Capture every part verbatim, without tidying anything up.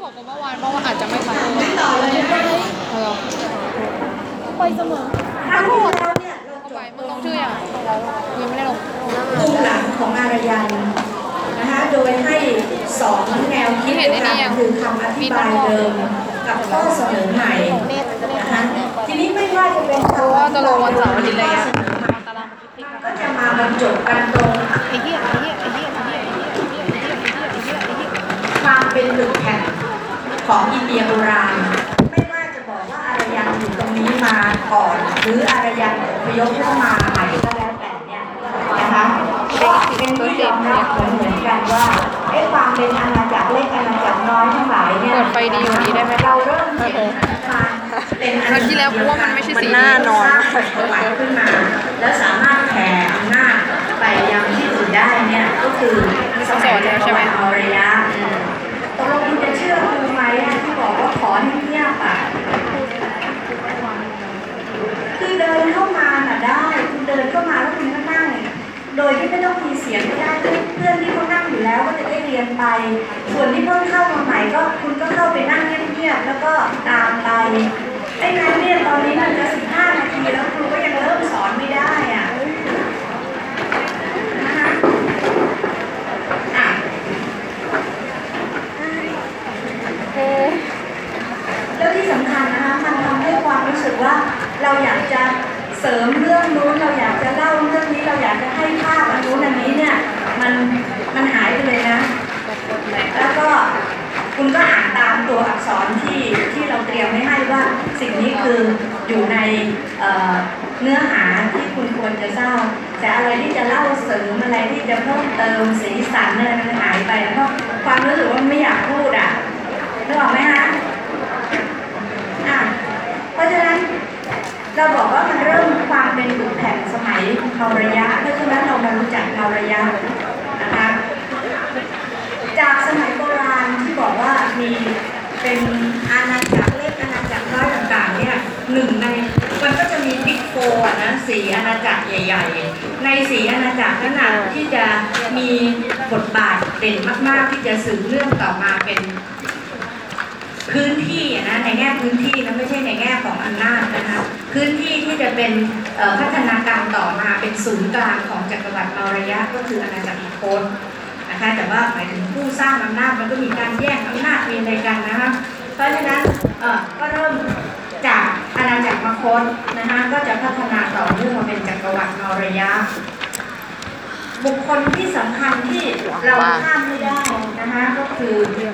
บอกว่าเมื่อวานเมื่อวานอาจจะไม่ไปต่อเลยเหรอไปเสมอครั้งที่แล้วเนี่ยเราจไปบมึงลงชื่อยังยังไม่ได้ลงกลุ่มหลังของอารยันนะคะโดยให้สองแนวคิดด้วยกันคือคำอธิบายเดิมกับข้อเสนอใหม่นะคะทีนี้ไม่ว่าจะเป็นคำว่าจะลงวันเสาร์วันนี้เลยอะก็จะมาบรรจบกันตรงไอ้เหี้ยไอ้เหี้ยไอ้เหี้ยไอ้เหี้ยไอ้เหี้ยไอ้เหี้ยไอ้เหี้ยไอ้เหี้ยไอ้เหี้ยไอ้เหี้ยความเป็นหนึ่งแผ่นของอินเดียโบราณไม่ว่าจะบอกว่าอารยันอยู่ตรงนี้มาก่อนหรืออารยันอพยพเข้ามาใหม่ก็แล้วแต่เนี่ยนะคะก็เป็นที่ยอมรับเหมือนเหมือนกันว่าไอ้ความเป็นอาณาจักรเล็กอาณาจักรน้อยทั้งหลายเนี่ยเปิดไฟดีอยู่นี้ได้ไหมเราเริ่มเห็นมาเป็นอาณาจักรที่แล้วเพราะว่ามันไม่ใช่สีหน้านอนขึ้นมาแล้วสามารถแผ่อำนาจไปยังที่อื่นได้เนี่ยก็คือสมัยใช่ไหมอารยะตกลงคุณจะเชื่อครูไหมที่บอกว่าขอให้เงียบอ่ะคือเดินเข้ามาน่ะได้คุณเดินเข้ามาแล้วคุณก็นั่งโดยที่ไม่ต้องมีเสียงก็ได้เพื่อนที่เขานั่งอยู่แล้วก็จะได้เรียนไปส่วนที่เพิ่งเข้ามาใหม่ก็คุณก็เข้าไปนั่งเงียบๆแล้วก็ตามไปไอ้งานเนี่ยตอนนี้มันจะสิบห้านาทีแล้วครูก็ยังเริ่มสอนไม่ได้อ่ะนะคะอ่ะแล้วที่สำคัญนะคะมันทำให้ความรู้สึกว่าเราอยากจะเสริมเรื่องนู้นเราอยากจะเล่าเรื่องนี้เราอยากจะให้ภาพอันนู้นอันนี้เนี่ยมันมันหายไปเลยนะแล้วก็คุณก็อ่านตามตัวอักษรที่ที่เราเตรียมไว้ให้ว่าสิ่งนี้คืออยู่ในเอ่อเนื้อหาที่คุณควรจะทราบแต่อะไรที่จะเล่าเสริมอะไรที่จะเพิ่มเติมสีสันอะไรมันหายไปแล้วก็ความรู้สึกว่าไม่อยากพูดอ่ะนึกออกไหมคะอ่ะเพราะฉะนั้นเราบอกว่ามันเริ่มความเป็นหลุดแผ่นสมัยเมารยะเพราะฉะนั้นเรามารู้จักเมารยะนะคะจากสมัยโบราณที่บอกว่ามีเป็นอาณาจักรเล็กอาณาจักรน้อยต่างๆเนี่ยหนึ่งในมันก็จะมีบิ๊กโฟร์นะสีอาณาจักรใหญ่ๆในสีอาณาจักรนั้นนะที่จะมีบทบาทเด่นมากๆที่จะสืบเรื่องต่อมาเป็นพื้นที่นะในแง่พื้นที่นะไม่ใช่ในแง่ของอำนาจนะคะพื้นที่ที่จะเป็นพัฒนาการต่อมาเป็นศูนย์กลางของจักรวรรดิเมารยะก็คืออาณาจักรอิโคนนะคะแต่ว่าหมายถึงผู้สร้างอำนาจมันก็มีการแย่งอำนาจมีอะไรกันนะคะเพราะฉะนั้นก็เริ่มจากอาณาจักรมคธนะคะก็จะพัฒนาต่อเนื่องมาเป็นจักรวรรดิเมารยะบุคคลที่สำคัญที่เราข้ามไม่ได้นะคะก็คือ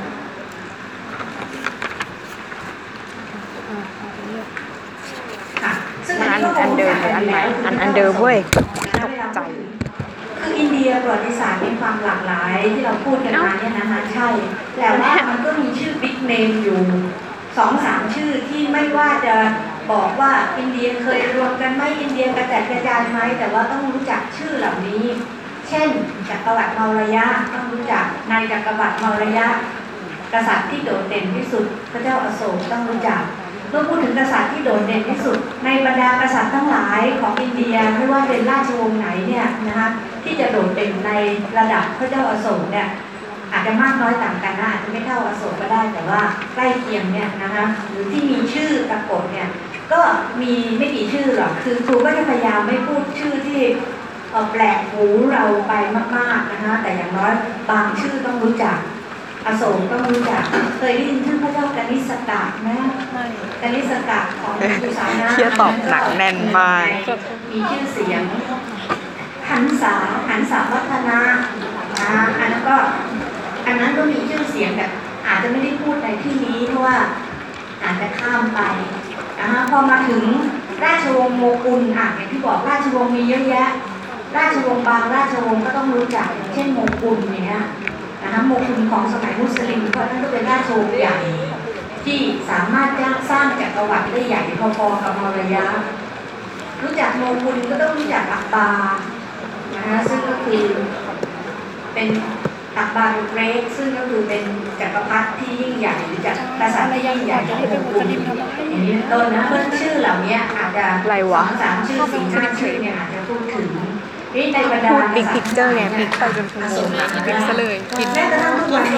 มันอันอันเดิมหรืออันใหม่อันอันเดิมเว้ยตกใจคืออินเดียประวัติศาสตร์มีความหลากหลายที่เราพูดกันมาเนี่ยนะคะใช่แต่ว่ามันก็มีชื่อบิ๊กเนมอยู่สองสามชื่อที่ไม่ว่าจะบอกว่าอินเดียเคยรวมกันไหมอินเดียกระจายกระจายไหมแต่ว่าต้องรู้จักชื่อเหล่านี้เช่นจักรวรรดิเมารยะต้องรู้จักนายจักรวรรดิเมารยะกษัตริย์ที่โดดเด่นที่สุดพระเจ้าอโศกต้องรู้จักเมื่อพูดถึงกษัตริย์ที่โดดเด่นที่สุดในบรรดากษัตริย์ทั้งหลายของอินเดียไม่ว่าเป็นราชวงศ์ไหนเนี่ยนะคะที่จะโดดเด่นในระดับพระเจ้าอโศกเนี่ยอาจจะมากน้อยต่างกันนะอาจจะไม่เท่าอโศกก็ได้แต่ว่าใกล้เคียงเนี่ยนะคะหรือที่มีชื่อปรากฏเนี่ยก็มีไม่กี่ชื่อหรอกคือครูก็จะพยายามไม่พูดชื่อที่แปลกหูเราไปมากๆนะคะแต่อย่างน้อยบางชื่อต้องรู้จักอโศกต้องรู้จักเคยได้ยินชื่อพระเจ้ากนิษกะไหมกนิษกะของสุสานะเชื่อตอบหนักแน่นมากมีชื่อเสียงหันษาหันษาวัฒนะนะอันนั้นก็อันนั้นก็มีชื่อเสียงแบบอาจจะไม่ได้พูดในที่นี้เพราะว่าอาจจะข้ามไปนะคะพอมาถึงราชวงศ์โมกุลอ่ะอย่างที่บอกราชวงศ์มีเยอะแยะราชวงศ์บางราชวงศ์ก็ต้องรู้จักอย่างเช่นโมกุลอย่างเงี้ยนะคะโมกุลของสมัยมุสลิมก็นั่นก็เป็นราชวงศ์ใหญ่ที่สามารถสร้างจักรวรรดิได้ใหญ่พอๆกับเมารยะรู้จักโมกุลก็ต้องรู้จักอักบาร์นะคะซึ่งก็คือเป็นอักบาร์เกรกซึ่งก็คือเป็นจักรพรรดิที่ยิ่งใหญ่หรือจักรกษัตริย์ที่ยิ่งใหญ่ของโมกุลอย่างนี้เป็นต้นนะเพื่อนชื่อเหล่านี้อาจจะสองสามชื่อสี่ห้าชื่อเนี่ยอาจจะพูดถึงนี่ในบรรดาพูดบิ๊กพิกเจอร์ไงบิ๊กไปจนถึงปิดซะเลยปิดแม้กระทั่งทุกวันนี้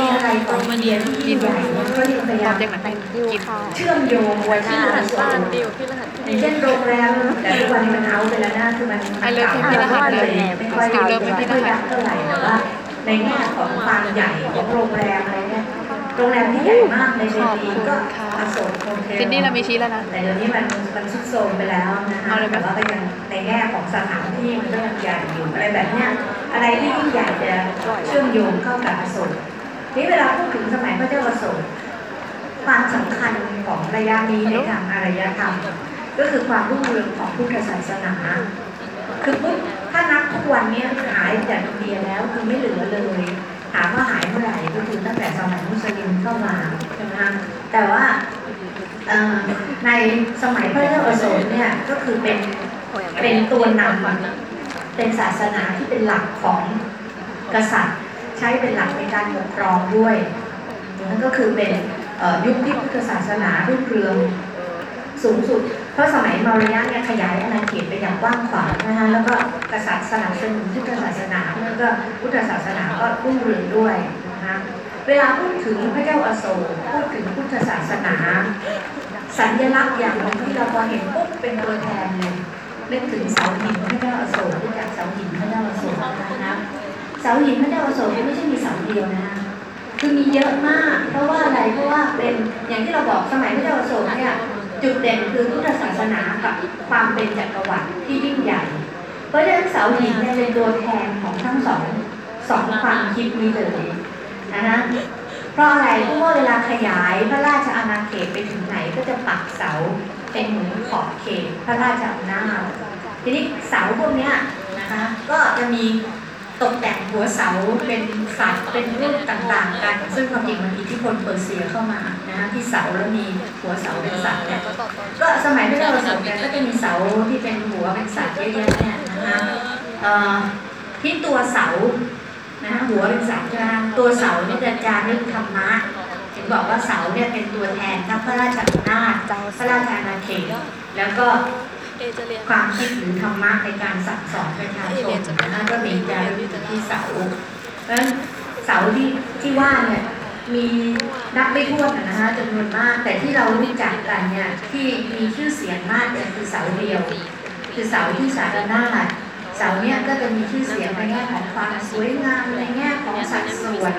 มีอะไรของอินเดียที่ยิ่งใหญ่มันก็ยังพยายามกินเชื่อมโยงไว้ที่อโศกอย่างเช่นโรงแรมแต่ทุกวันนี้มันเอาไปแล้วนะคือมันไอ้เลิฟก่าพี่รหัสเลยไม่ค่อยสติลเลิฟไม่พี่รค่อยหัสยักเท่าไหร่แต่ว่าในแง่ของความใหญ่ของโรงแรมอะไรเนี่ยโรงแรมที่ใหญ่มากในเดลีก็อโศกโฮเทลซินดี้เรามีชี้แล้วนะแต่เดี๋ยวนี้มันมันชุดโทรมไปแล้วนะคะเอาเลยไหมแต่ว่าก็ยังในแง่ของสถานที่มันก็ยังใหญ่อยู่อะไรแบบเนี้ยอะไรที่ยิ่งใหญ่จะเชื่อมโยงเข้ากับอโศกนี่เวลาพูดถึงสมัยพระเจ้าอโศกความสำคัญของระยะนี้ในทางอารยธรรมก็คือความรุ่งเรืองของพุทธศาสนาคือปุ๊บถ้านับทุกวันนี้หายจากอินเดียแล้วคือไม่เหลือเลยถามว่าหายเมื่อไหร่ก็คือตั้งแต่สมัยมุสลิมเข้ามาใช่ไหมคะแต่ว่าในสมัยพระเจ้าอโศกเนี่ยก็คือเป็นเป็นตัวนำเป็นศาสนาที่เป็นหลักของกษัตริย์ใช้เป็นหลักในการปกครองด้วยนั่นก็คือเป็นยุคที่พุทธศาสนารุ่งเรืองสูงสุดเพราะสมัยมาวรียะเนี่ยขยายอาณาเขตไปอย่างกว้างขวางนะคะแล้วก็กษัตริย์สนับสนุนพุทธศาสนาแล้วก็พุทธศาสนาก็รุ่งเรืองด้วยนะคะเวลาพูดถึงพระเจ้าอโศกพูดถึงพุทธศาสนาสัญลักษณ์อย่างหนึ่งที่เราพอเห็นปุ๊บเป็นตัวแทนเลยนึกถึงเสาหินพระเจ้าอโศกรู้จักเสาหินพระเจ้าอโศกนะคะเสาหินพระเจ้าอโศกไม่ใช่มีเสาเดียวนะคะคือมีเยอะมากเพราะว่าอะไรเพราะว่าเป็นอย่างที่เราบอกสมัยพระเจ้าอโศกเนี่ยจุดเด่นคือพุทธศาสนากับความเป็นจักรวรรดิที่ยิ่งใหญ่เพราะฉะนั้นเสาหินเนี่ยเป็นตัวแทนของทั้งสองสองความคิดนี้เลยนะคะเพราะอะไรเพราะว่าเวลาขยายพระราชอาณาเขตไปถึงไหนก็จะปักเสาเป็นเหมือนขอบเขตพระราชอำนาจทีนี้เสาพวกนี้นะคะก็จะมีตกแต่งหัวเสาเป็นสัตว์เป็นรูปต่างๆกันซึ่งความจริงมันอิทธิพลเปอร์เซียเข้ามานะที่เสาแล้วมีหัวเสาเป็นสัตว์เนี่ยก็สมัยพระเจ้าอโศกเนี่ยก็จะมีเสาที่เป็นหัวเป็นสัตว์เยอะๆเนี่ยนะคะที่ตัวเสานะหัวเป็นสัตว์ใช่ไหมตัวเสาเนี่ยจะจารึกธรรมะถึงบอกว่าเสาเนี่ยเป็นตัวแทนทั้งพระราชอำนาจพระราชอาณาเขตแล้วก็ความคิดหรือธรรมะในการสั่งสอนประชาชนนะคะก็มีจารึกที่เสาเพราะฉะนั้นเสาที่ที่ว่าเนี่ยมีนับไม่ถ้วนนะคะจำนวนมากแต่ที่เรารู้จักกันเนี่ยที่มีชื่อเสียงมากเนี่ยคือเสาเดียวคือเสาที่สารนาถเสาเนี่ยก็จะมีชื่อเสียงในแง่ของความสวยงามในแง่ของสัดส่วน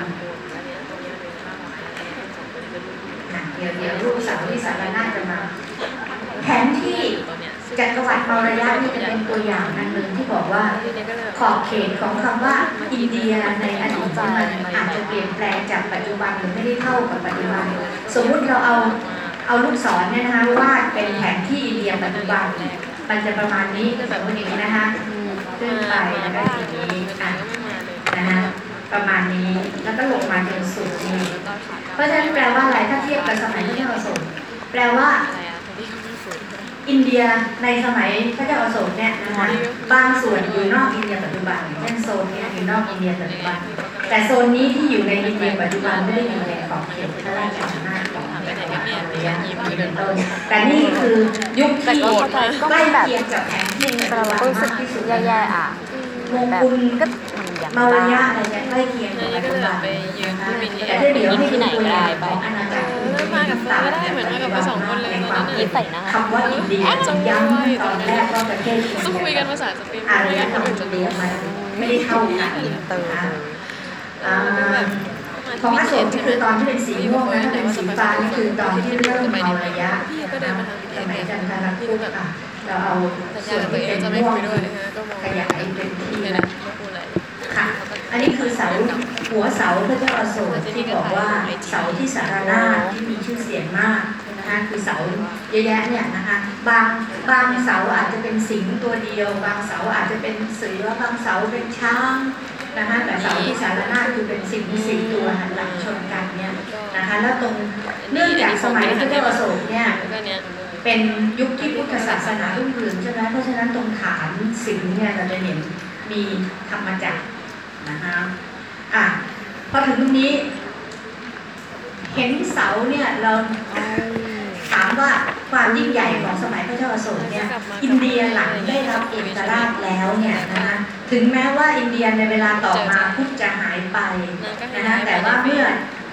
เดี๋ยวเดี๋ยวรูปเสาที่สารนาถจะมาแผนที่จักรวรรดิมาวรียะนี่จะเป็นตัวอย่างอันหนึ่งที่บอกว่าขอบเขตของคำว่าอินเดียในอดีตมันอาจจะเปลี่ยนแปลงจากปัจจุบันหรือไม่ได้เท่ากับปัจจุบันสมมุติเราเอาเอาลูกศรเนี่ยนะคะวาดเป็นแผนที่อินเดียปัจจุบันมันจะประมาณนี้ก็แบบนี้นะคะขึ้นไปแล้วก็อย่างนี้อ่ะนะคะประมาณนี้แล้วก็ลงมาจนสุดนี้เพราะฉะนั้นแปลว่าอะไรถ้าเทียบกับสมัยพระเจ้าอโศกแปลว่าอินเดียในสมัยพระเจ้าอโศกเนี่ยนะคะบางส่วนอยู่นอกอินเดียปัจจุบันเช่นโซนนี้อยู่นอกอินเดียปัจจุบันแต่โซนนี้ที่อยู่ในอินเดียปัจจุบันไม่ได้อยู่ในขอบเขตพระราชอำนาจของอินเดียเป็นต้นแต่นี่คือยุคที่ใกล้เคียงกับแผนที่ปัจจุบันมากที่สุดแย่ๆอ่ะมงกุลก็มันอย่างมาวรียะอะไรเนี่ยใกล้เคียงกับปัจจุบันนะคะแต่ถ้าเดี๋ยวให้ดูตัวอย่างของอาณาจักรอื่นที่มีต่างกันในความคิดคำว่าอินเดียย้ำตอนแรกว่าประเทศอินต้องเดีคุยยกันภาษาสเปนอารยธรรมอินเดียมันไม่ได้เท่ากันนะคะอ่าของอโศกนี่คือตอนที่เป็นสีม่วงนะถ้าเป็นสีฟ้านี่คือตอนที่เริ่มมาวรียะสมัยจันทรคุปต์อ่ะเราเอาส่วนที่เป็นม่วงขยายเป็นที่ค่ะ อันนี้คือเสาหัวเสาพระเจ้าอโศกที่บอกว่าเสาที่สารนาถที่มีชื่อเสียงมากนะคะคือเสาเยอะแยะเนี่ยนะคะบางบางเสาอาจจะเป็นสิงห์ตัวเดียวบางเสาอาจจะเป็นเสือบางเสาเป็นช้างนะคะแต่เสาที่สารนาถคือเป็นสิงห์สี่ตัวหันหลังชนกันเนี่ยนะคะแล้วตรงเนื่องจากสมัยพระเจ้าอโศกเนี่ยเป็นยุคที่พุทธศาสนารุ่งเรืองใช่ไหมเพราะฉะนั้นตรงฐานสิงห์เนี่ยเราจะเห็นมีธรรมจักรนะคะอ่ะพอถึงตรงนี้เห็นเสาเนี่ยเราถามว่าความยิ่งใหญ่ของสมัยพระเจ้าอโศกเนี่ยอินเดียหลังได้รับเอกราชแล้วเนี่ยนะคะถึงแม้ว่าอินเดียในเวลาต่อมาพุทธจะหายไปนะคะแต่ว่าเมื่อ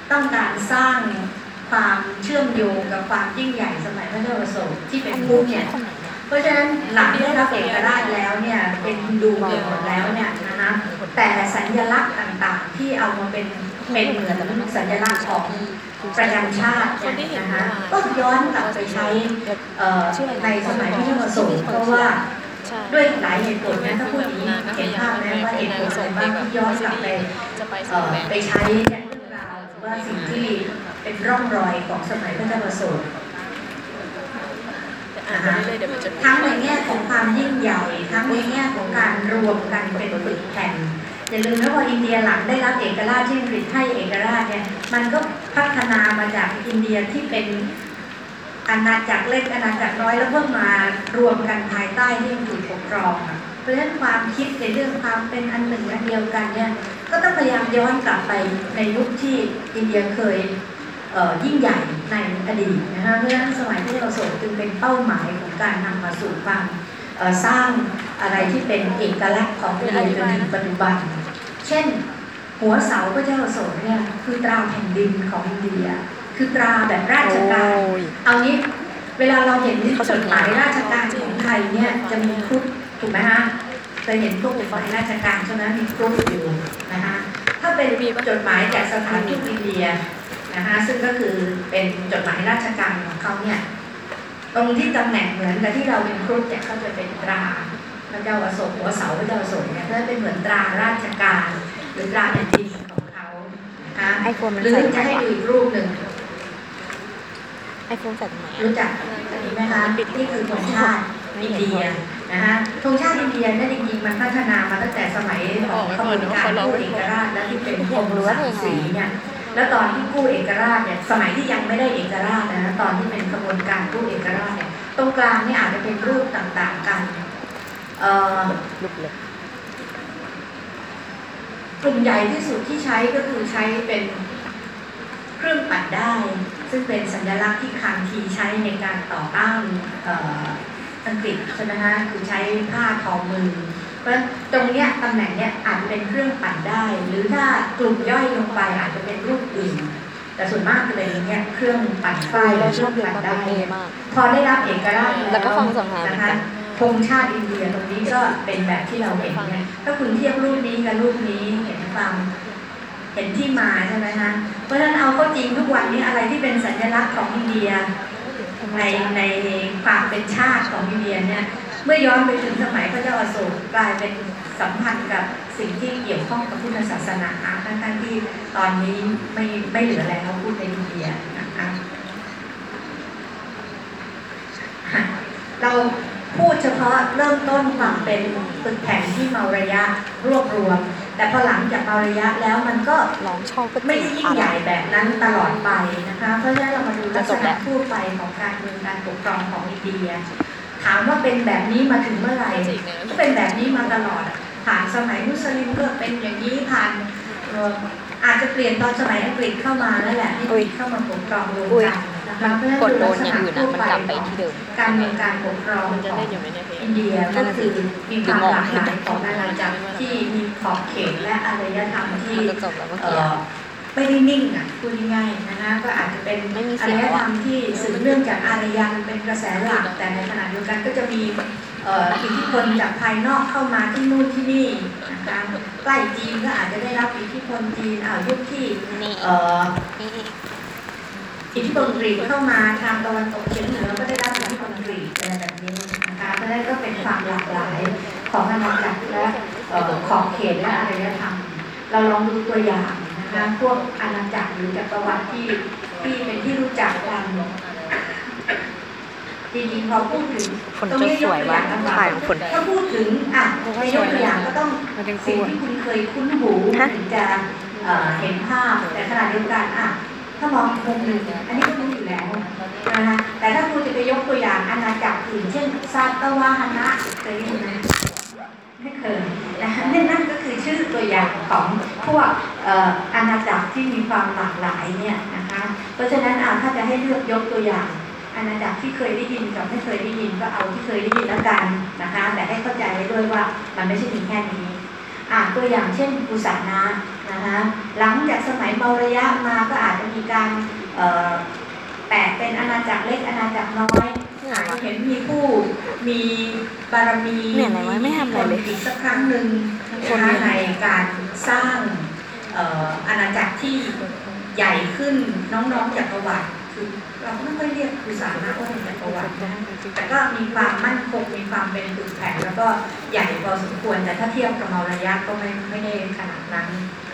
ต้องการสร้างความเชื่อมโยงกับความยิ่งใหญ่สมัยพระเจ้าอโศกที่เป็นผู้เนี่ยเพราะฉะนั้นหลังได้รับเอกราชแล้วเนี่ยเป็นฮินดูเกือบหมดแล้วเนี่ยนะคะแต่สัญลักษณ์ต่างๆที่เอามาเป็นเป็นเหมือนสัญลักษณ์ของประจำชาติเนี่ยนะคะก็ย้อนกลับไปใช้ในสมัยพระเจ้าอโศกเพราะว่าด้วยหลายเหตุผลนะถ้าพูดอย่างนี้เห็นภาพไหมว่าเหตุผลอะไรบ้างที่ย้อนกลับไปไปใช้เรื่องราวหรือว่าสิ่งที่เป็นร่องรอยของสมัยพระเจ้าอโศกทั้งในแง่ของความยิ่งใหญ่ทั้งในแง่ของการรวมกันเป็นปึกแผ่นอย่าลืมนะว่าอินเดียหลังได้รับเอกราชที่อังกฤษให้เอกราชเนี่ยมันก็พัฒนามาจากอินเดียที่เป็นอาณาจักรเล็กอาณาจักรน้อยแล้วเพิ่มมารวมกันภายใต้ที่อังกฤษปกครองเพราะฉะนั้นความคิดในเรื่องความเป็นอันหนึ่งอันเดียวกันเนี่ยก็ต้องพยายามย้อนกลับไปในยุคที่อินเดียเคยยิ่งใหญ่ในอดีตนะคะเพราะฉะนั้นสมัยที่เราโศกจึงเป็นเป้าหมายของการนำมาสู่ความสร้างอะไรที่เป็นเอกลักษณ์ของอินเดียจนถึงปัจจุบันเช่นหัวเสาพระเจ้าอโศกเนี่ยคือตราแผ่นดินของอินเดียคือตราแบบราชการเอางี้เวลาเราเห็นจดหมายราชการของไทยเนี่ยจะมีครุฑถูกไหมฮะเคยเห็นพวกจดหมายราชการใช่ไหมมีครุฑอยู่นะคะถ้าเป็นจดหมายจากสถานทูตอินเดียนะคะซึ่งก็คือเป็นจดหมายราชการของเขาเนี่ยตรงที่ตำแหน่งเหมือนกับที่เราเป็นครุฑเนี่ยเขาจะเป็นตราพระเจ้าอโศกหัวเสาพระเจ้าอโศกเนี่ยก็จะเป็นเหมือนตราราชการหรือตราแผ่นดินของเขานะคะหรือจะให้ดูอีกรูปหนึ่งไอโฟนใส่ตรงไหนรู้จักอันนี้ไหมคะนี่คือธงชาติอินเดียนะคะธงชาติอินเดียเนี่ยจริงๆมันพัฒนามาตั้งแต่สมัยของขบวนการกู้เอกราชและที่เป็นธงสามสีเนี่ยแล้วตอนที่กู้เอกราชเนี่ยสมัยที่ยังไม่ได้เอกราชนะตอนที่เป็นขบวนการกู้เอกราชเนี่ยตรงกลางนี่อาจจะเป็นรูปต่างๆกันกลุ่มใหญ่ที่สุดที่ใช้ก็คือใช้เป็นเครื่องปัดได้ซึ่งเป็นสัญลักษณ์ที่คันทีใช้ในการต่อต้านอังกฤษใช่ไหมฮะคือใช้ผ้าทอมือเพราะตรงเนี้ยตำแหน่งเนี้ยอาจจะเป็นเครื่องปั่นได้หรือถ้ากลุ่มย่อยลงไปอาจจะเป็นรูปอื่นแต่ส่วนมากเลยเนี้ยเครื่องปั่นไฟและเครื่องปั่นได้พอได้รับเอกราชแล้วนะคะธงชาติอินเดียตรงนี้ก็เป็นแบบที่เราเห็นเนี่ยถ้าคุณเทียบรูปนี้กับรูปนี้เห็นความเห็นที่มาใช่ไหมคะเพราะฉะนั้นเอาก็จริงทุกวันนี้อะไรที่เป็นสัญลักษณ์ของอินเดียในในความเป็นชาติของอินเดียเนี่ยเมื่อย้อนไปถึงสมัยพระเจ้าอโศกกลายเป็นสัมพันธ์กับสิ่งที่เกี่ยวข้องกับพุทธศาสนาทั้งๆที่ตอนนี้ไม่ไม่เหลือแล้วพูดในอินเดียนะคะเราพูดเฉพาะเริ่มต้นความเป็นปึกแผ่นที่เมาระยะรวบรวมแต่พอหลังจากเมาระยะแล้วมันก็ไม่ได้ยิ่งใหญ่แบบนั้นตลอดไปนะคะเพราะฉะนั้นเรามาดูลักษณะทั่วไปของการเมืองการปกครองของอินเดียถามว่าเป็นแบบนี้มาถึงเมื่อไหร่ก็เป็นแบบนี้มาตลอดผ่านสมัยมุสลิมก็เป็นอย่างนี้ผ่านอาจจะเปลี่ยนตอนสมัยอังกฤษเข้ามาแล้วแหละที่เข้ามาปกครองรวมกันนะคะเพราะฉะนั้นดูลักษณะทั่วไปของการเมืองการปกครองของอินเดียก็คือมีความหลากหลายของอาณาจักรที่มีขอบเขตและอารยธรรมที่ไม่ได้นิ่งอ่ะพูดง่ายๆนะคะก็อาจจะเป็นอารยธรรมที่สืบเนื่องจากอารยันเป็นกระแสหลักแต่ในขณะเดียวกันก็จะมีอิทธิพลจากภายนอกเข้ามาที่นู่นที่นี่นะคะใกล้จีนก็อาจจะได้รับอิทธิพลจีนอ่ายุคที่อิทธิพลกรีกเข้ามาทางตะวันตกเฉียงเหนือก็ได้รับอิทธิพลกรีกอะไรแบบนี้นะคะเพราะฉะนั้นก็เป็นความหลากหลายของอาณาจักรและขอบเขตและอารยธรรมเราลองดูตัวอย่างนะคะพวกอาณาจักรหรือจักรวรรดิที่ที่เป็นที่รู้จักกันจริงๆพอพูดถึงฝนจะสวยว่าถ่ายของฝนถ้าพูดถึงอ่ะในยกตัวอย่างก็ต้องสิ่งที่คุณเคยคุ้นหูถึงจะเห็นภาพแต่ขณะเดียวกันอ่ะถ้ามองมุมหนึ่งอันนี้ก็รู้อยู่แล้วนะคะแต่ถ้าคุณจะไปยกตัวอย่างอาณาจักรอื่นเช่นซาตวาหนะเคยได้ยินไหมไม่เคยนะคะนั่นก็คือชื่อตัวอย่างของพวกอาณาจักรที่มีความหลากหลายเนี่ยนะคะเพราะฉะนั้นถ้าจะให้เลือกยกตัวอย่างอาณาจักรที่เคยได้ยินกับไม่เคยได้ยินก็เอาที่เคยได้ยินแล้วกันนะคะแต่ให้เข้าใจไว้ด้วยว่ามันไม่ใช่มีแค่นี้อ่ะตัวอย่างเช่นกุสานะนะนะคะหลังจากสมัยเมารยะมาก็อาจจะมีการเอ่อแตกเป็นอาณาจักรเล็กอาณาจักรน้อยอาจจะเห็นมีผู้มีบารมีเนี่ยอะไรวะไม่ทำอะไรเลยอีกสักครั้งหนึ่งนะคะในการสร้างเอ่ออาณาจักรที่ใหญ่ขึ้นน้องๆจักรวรรดิคือเราไม่ค่อยเรียกกุศานะว่าเป็นจักรวรรดินะแต่ก็มีความมั่นคงมีความเป็นปึกแผ่นแล้วก็ใหญ่พอสมควรแต่ถ้าเทียบกับเมารยะก็ไม่ไม่ได้ขนาดนั้น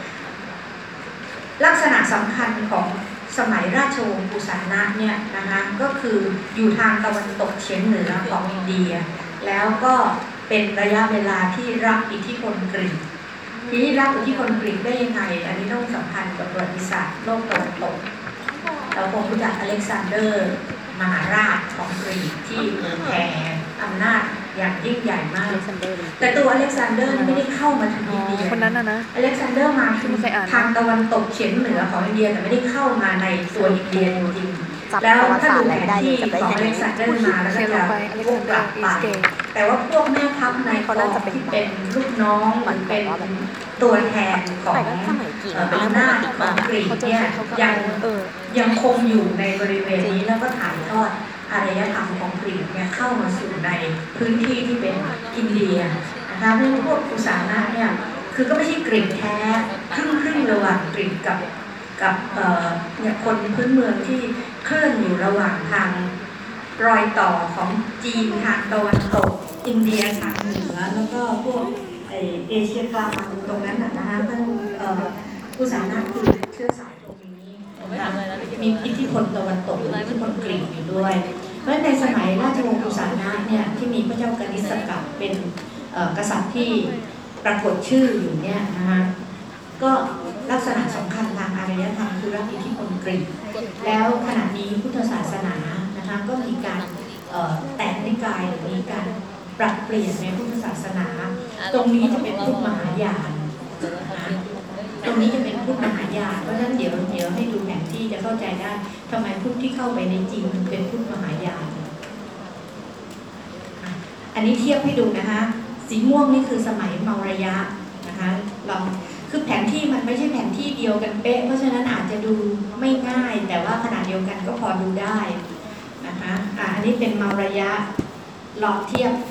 ลักษณะสำคัญของสมัยราชวงศ์กุสานะเนี่ยนะคะก็คืออยู่ทางตะวันตกเฉียงเหนือของอินเดียแล้วก็เป็นระยะเวลาที่รับอิทธิพลกรีกทีนี้รับอิทธิพลกรีกได้ยังไงอันนี้ต้องสัมพันธ์กับประวัติศาสตร์โลกตะวันตกเราคงรู้จักอเล็กซานเดอร์มหาราชของกรีกที่แผ่อำนาจอย่างยิ่งใหญ่มากแต่ตัวอเล็กซานเดอร์ไม่ได้เข้ามาถึงอินเดียคนนั้นนะนะอเล็กซานเดอร์มาถึงทางตะวันตกเฉียงเหนือของอินเดียแต่ไม่ได้เข้ามาในตัวอินเดียจริงๆแล้วถ้าดูแผนที่ของอเล็กซานเดอร์มาแล้วก็จะวกกลับไปแต่ว่าพวกแม่ทัพในกองที่เป็นลูกน้องหรือเป็นตัวแทนของอำนาจของกรีกเนี่ยยังยังคงอยู่ในบริเวณนี้แล้วก็ถ่ายทอดอารยธรรมของกรีกเนี่ยเข้ามาสู่ในพื้นที่ที่เป็นอินเดียนะคะเพราะพวกกุสานะเนี่ยคือก็ไม่ใช่กรีกแท้ครึ่งครึ่งระหว่างกรีกกับกับเอ่อเนี่ยคนพื้นเมืองที่เคลื่อนอยู่ระหว่างทางรอยต่อของจีนทางตะวันตกอินเดียทางเหนือแล้วก็พวกเอเชียกลางตรงนั้นนะคะท่านกุสานะคือเชื้อสายตรงนี้มีอิทธิพลตะวันตกอิทธิพลกรีกอยู่ด้วยเพราะในสมัยราชวงศ์กุสานะเนี่ยที่มีพระเจ้ากนิษกะเป็นกษัตริย์ที่ปรากฏชื่ออยู่เนี่ยนะคะก็ลักษณะสำคัญทางอารยธรรมคือรับอิทธิพลกรีกแล้วขณะนี้พุทธศาสนานะคะก็มีการแตกนิกายหรือมีการปรับเปลี่ยนในพุทธศาสนาตรงนี้จะเป็นพุทธมหายานตรงนี้จะเป็นพุทธมหายานเพราะฉะนั้นเดี๋ยวเดี๋ยวให้ดูแผนที่จะเข้าใจได้ทำไมพุทธที่เข้าไปในจีนเป็นพุทธมหายานอันนี้เทียบให้ดูนะคะสีม่วงนี่คือสมัยเมารยะนะคะลองคือแผนที่มันไม่ใช่แผนที่เดียวกันเป๊ะเพราะฉะนั้นอาจจะดูไม่ง่ายแต่ว่าขนาดเดียวกันก็พอดูได้นะคะอ่ะอันนี้เป็นเมารยะลองเทียบ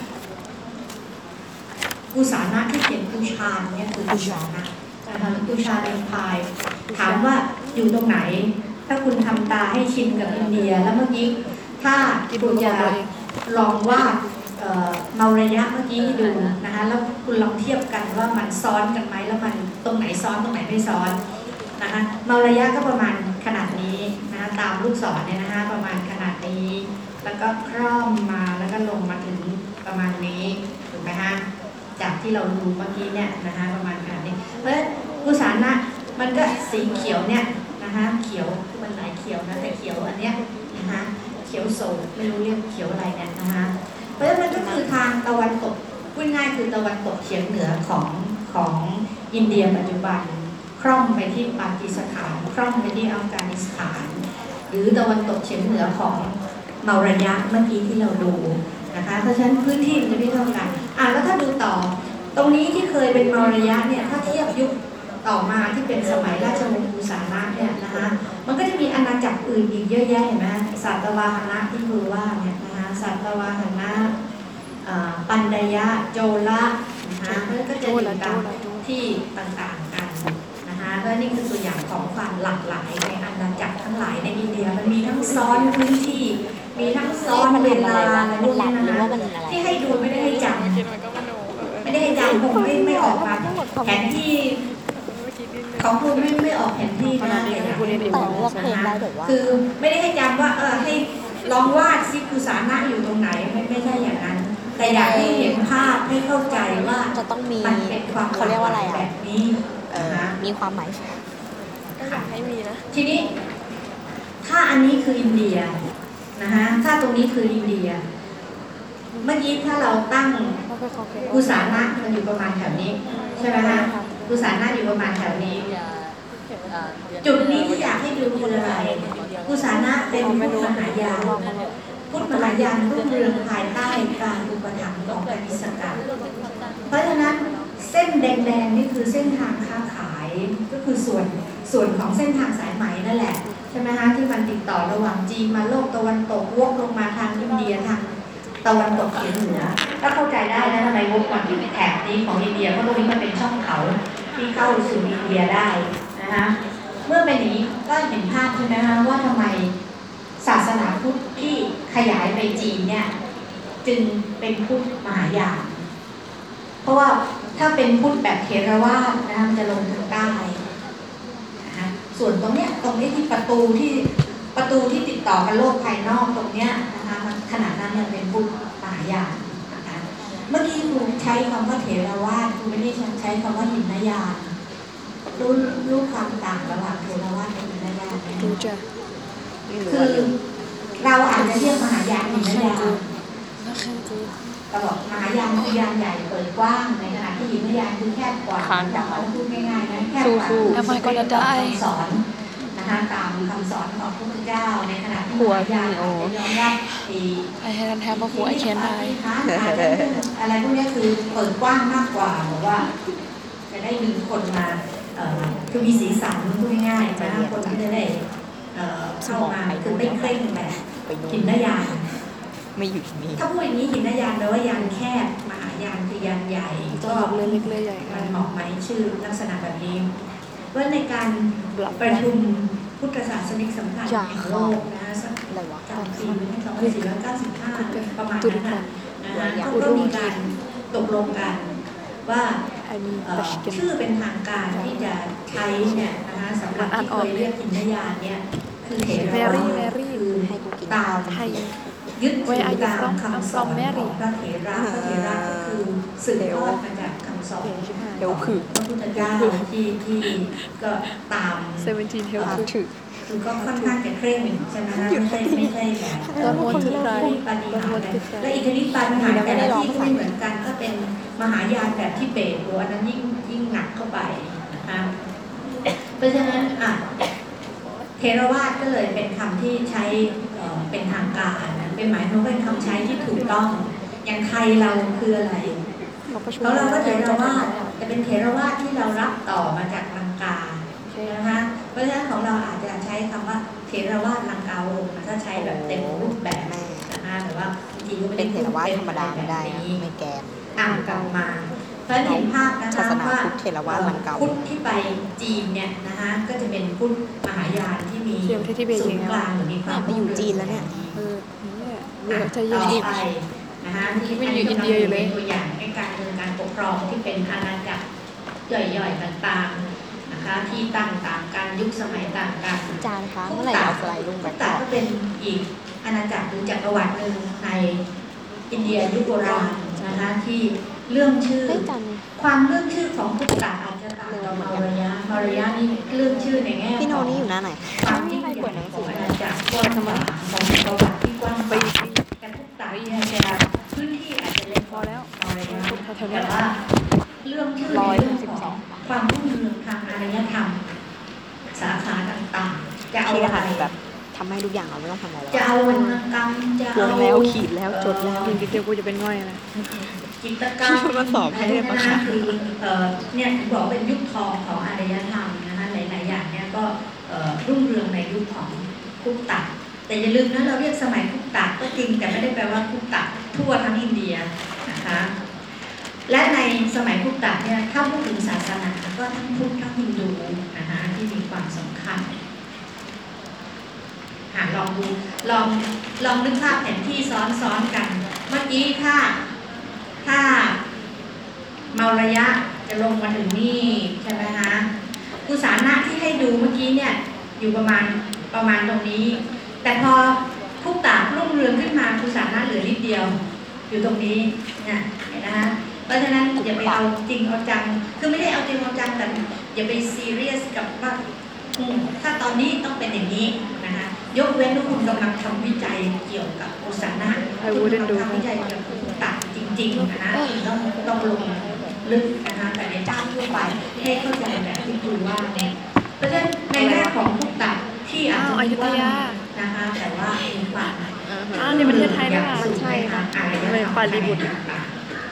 กุสานะที่เขียนกุชานเนี่ยคือกุชานะนะคะกุชาเอ็มพายถามว่าอยู่ตรงไหนถ้าคุณทำตาให้ชินกับอินเดียแล้วเมื่อกี้ถ้าคุณจะลองวาดเมารยะเมื่อกี้ให้ดูนะคะแล้วคุณลองเทียบกันว่ามันซ้อนกันไหมแล้วมันตรงไหนซ้อนตรงไหนไม่ซ้อนนะคะเมารยะก็ประมาณขนาดนี้นะคะตามลูกศรเนี่ยนะคะประมาณขนาดนี้แล้วก็คร่อมมาแล้วก็ลงมาถึงประมาณนี้ถูกไหมฮะจากที่เราดูเมื่อกี้เนี่ยนะคะประมาณขนาดนี้เพราะฉะนั้นกุสานะมันก็สีเขียวเนี่ยนะคะเขียวมันหลายเขียวนะแต่เขียวอันเนี้ยนะคะเขียวโสดไม่รู้เรียกเขียวอะไรเนี่ยนะคะเพราะฉะนั้นก็คือทางตะวันตกพูดง่ายคือตะวันตกเฉียงเหนือของของอินเดียปัจจุบันคล่อมไปที่ปากีสถานคล่อมไปที่อัฟกานิสถานหรือตะวันตกเฉียงเหนือของเมารยะเมื่อกี้ที่เราดูนะคะเพราะฉะนั้นพื้นที่มันจะไม่เท่ากันอ่ะแล้วถ้าดูต่อตรงนี้ที่เคยเป็นเมารยะเนี่ยถ้าเทียบยุคต่อมาที่เป็นสมัยราชวงศ์กุสานะเนี่ยนะคะมันก็จะมีอาณาจักรอื่นอีกเยอะแยะเห็นไหมสัตวาหนะที่คือว่าเนี่ยนะคะสัตวาหนะปันดยะโจละนะคะมันก็จะอยู่ตามที่ต่างๆกันนะคะและนี่คือตัวอย่างของความหลากหลายในอาณาจักรทั้งหลายในอินเดียมันมีทั้งซ้อนพื้นที่มีทั้งซ้อนเวลาอะไรพวกนี้นะคะที่ให้ดูไม่ได้ให้จำไม่ได้ให้จำคงไม่ไม่ออกมาแผนที่ของคุณไม่ไม่ออกแผนที่นะแต่อยากให้ดูนะคะคือไม่ได้ให้จำว่าเออให้ลองวาดซิกุสานะอยู่ตรงไหนไม่ไม่ใช่อย่างนั้นแต่อยากให้เห็นภาพให้เข้าใจว่าจะต้องมีมันเป็นความเขาเรียกว่าอะไรอ่ะแบบนี้นะมีความหมายก็อยากให้มีนะทีนี้ถ้าอันนี้คืออินเดียนะคะถ้าตรงนี้คืออินเดียเมื่อกี้ถ้าเราตั้งกุสานะมันอยู่ประมาณแถวนี้ใช่ไหมคะกุสานะอยู่ประมาณแถวนี้จุดนี้ที่อยากให้ดูคืออะไรกุสานะเป็นพุทธมหายานพุทธมหายานรุ่งเรืองภายใต้การอุปถัมภ์ของกนิษกะเพราะฉะนั้นเส้นแดงๆนี่คือเส้นทางค้าขายก็คือส่วนส่วนของเส้นทางสายไหมนั่นแหละใช่ไหมคะที่มันติดต่อระหว่างจีนมาโลกตะวันตกวกลงมาทางอินเดียทางตะวันตกเฉียงเหนือถ้าเข้าใจได้นะทำไมวกมาถึงแถบนี้ของอินเดียเพราะตรงนี้มันเป็นช่องเขาที่เข้าสู่อินเดียได้นะคะเมื่อเป็นอย่างนี้ก็เห็นภาพใช่ไหมคะว่าทำไมศาสนาพุทธที่ขยายไปจีนเนี่ยจึงเป็นพุทธมหายานเพราะว่าถ้าเป็นพุทธแบบเถรวาทนะคะมันจะลงทางใต้นะคะส่วนตรงเนี้ยตรงนี้ที่ประตูที่ประตูที่ติดต่อกับโลกภายนอกตรงเนี้ยนะคะขนาดนั้นเนี่ยเป็นพุทธมหายานนะคะเมื่อกี้ครูใช้คำว่าเถรวาทครูไม่ได้ใช้คำว่าหินยานรู้รู้ความต่างระหว่างเถรวาทกับหินยานไหมรู้จ้ะคือเราอาจจะเรียกมหายานหินยานแล้วแค่กูเราบอกมหายานคือยานใหญ่เปิดกว้างในขณะที่หินยานคือแคบกว่าจากเราพูดง่ายๆนะแคบกว่าคำสอนนะคะตามคำสอนของพระพุทธเจ้าในขณะที่มหายานยอมรับที่ไอแฮนแฮมมาหัวไอแคนได้อะไรพวกนี้คือเปิดกว้างมากกว่าบอกว่า จะได้มีคนมาคือมีสีสันพูดง่ายๆนะคนที่จะได้เข้ามาคือไม่เคร่งแบบหินยานไม่หยุดมีถ้าพูดอย่างนี้หินยานแปลว่ายานแคบมหายานคือยานใหญ่ก็เล็กเล็กใหญ่มันเหมาะไหมชื่อลักษณะแบบนี้ว่าในการประชุมพุทธศาสนิกสำคัญแห่งโลกนะสักจำปีสองพันสี่ร้อยเก้าสิบห้าประมาณนั้นนะเขาก็มีการตกลงกันว่าชื่อเป็นทางการที่จะใช้เนี่ยนะคะสำหรับที่เคยเรียกหินยานเนี่ยคือเถรวาทคือตามยึดถือตามคำสอนของพระเถระพระเถระก็คือสืบทอดมาจากคำสอนของพระพุทธเจ้าที่ที่ก็ตามเซเวนทีนเฮลถือคือก็ค่อนข้างจะเคร่งใช่ไหมคะไม่ใช่ไม่ใช่แบบตอนวันที่ไรปาฏิหาริย์และอิทธิฤทธิปาฏิหาริย์แต่ละที่ก็ไม่เหมือนกันก็เป็นมหายานแบบที่เบสหรืออันนั้นยิ่งยิ่งหนักเข้าไปนะคะเพราะฉะนั้นอ่ะเทรวาทก็เลยเป็นคำที่ใช้เป็นทางการเป็นหมายถึงเป็นคำใช้ที่ถูกต้องอย่างไทยเราคืออะไรเพราะเราก็เทรวาทแต่เป็นเทรวาทที่เรารับต่อมาจากลังกานะคะเพราะฉะนั้นของเราอาจจะใช้คำว่าเทรวาทลังกาวงถ้าใช้แบบเต็มรูปแบบนะคะแต่ว่าจริงๆเป็นเทรวาทธรรมดาไม่ได้ไม่แกนอ่านกลับมาเพราะเห็นภาพนะคะว่าพุทธที่ไปจีนเนี่ยนะคะก็จะเป็นพุทธมหายานที่มีศูนย์กลางหรือมีความไปอยู่จีนแล้วเนี่ยเออเนี่ยจะยืนอีกนะคะที่เป็นอยู่อินเดียอยู่เลยตัวอย่างในการเมืองการปกครองที่เป็นอาณาจักรย่อยๆต่างๆนะคะที่ตั้งต่างกันยุคสมัยต่างกันอาจารย์คะเมื่อไหร่เอาสไลด์ลงแบบก็เป็นอีกอาณาจักรหรือจักรวรรดิหนึ่งในอินเดียยุคโบราณนะคะที่เรื่องชื่อความเรื่องชื่อของพุทธะอาจจะต่างกับมารยะมารยะนี่เรื่องชื่อในแง่พี่โนนี่อยู่หน้าไหนความที่มีของอาณาจักรกว้างขวางของจักรวรรดิที่กว้างขวางแต่พุทธะเนี่ยจะพื้นที่อาจจะเล็กพอแล้วมารยะแต่ว่าเรื่องชื่อในเรื่องของความรุ่งเรืองทางอารยธรรมสาขาต่างๆจะเอาอะไรแบบทำให้ทุกอย่างเราไม่ต้องทำอะไรแล้วจะเอาวรรณกรรมจะเอาแล้วขีดแล้วจดแล้วจริงๆเดี๋ยวกูจะเป็นง่อยนะจิตรกรรมมาสอบให้ได้ประกาศคือเอ่อเนี่ยบอกเป็นยุคทองของอารยธรรมนะคะหลายๆอย่างเนี่ยก็รุ่งเรืองในยุคของคุปตะแต่อย่าลืมนะเราเรียกสมัยคุปตะก็จริงแต่ไม่ได้แปลว่าคุปตะทั่วทั้งอินเดียนะคะและในสมัยคุปตะเนี่ยถ้าพูดถึงศาสนาก็ทั้งพุทธทั้งฮินดูนะคะที่มีความสำคัญหาลองดูลองลองนึกภาพแผนที่ซ้อนๆกันเมื่อกี้ถ้าถ้าเมาระยะจะลงมาถึงนี่ใช่ไหมคะกุศานะที่ให้ดูเมื่อกี้เนี่ยอยู่ประมาณประมาณตรงนี้แต่พอคุปตะรุ่งเรืองขึ้นมากุศานะเหลือนิดเดียวอยู่ตรงนี้เนี่ยเห็นนะคะเพราะฉะนั้นอย่าไปเอาจริงเอาจังคือไม่ได้เอาจริงเอาจังแต่อย่าไปซีเรียสกับว่าถ้าตอนนี้ต้องเป็นอย่างนี้นะคะยกเว้นว่าคุณกำลังทำวิจัยเกี่ยวกับกุศานะคุณกำลังทำวิจัยเกี่ยวกับคุปตะจริงๆนะต้องต้องลงลึกนะคะแต่ในด้านทั่วไปให้เข้าใจแบบที่ครูว่าเนี่ยเพราะฉะนั้นในแง่ของคุปตะที่อาจจะมีว่านะคะแต่ว่ามีความอ้าวในประเทศไทยด้วยใช่ค่ะอะไรอย่างเงี้ยปาลีบุตร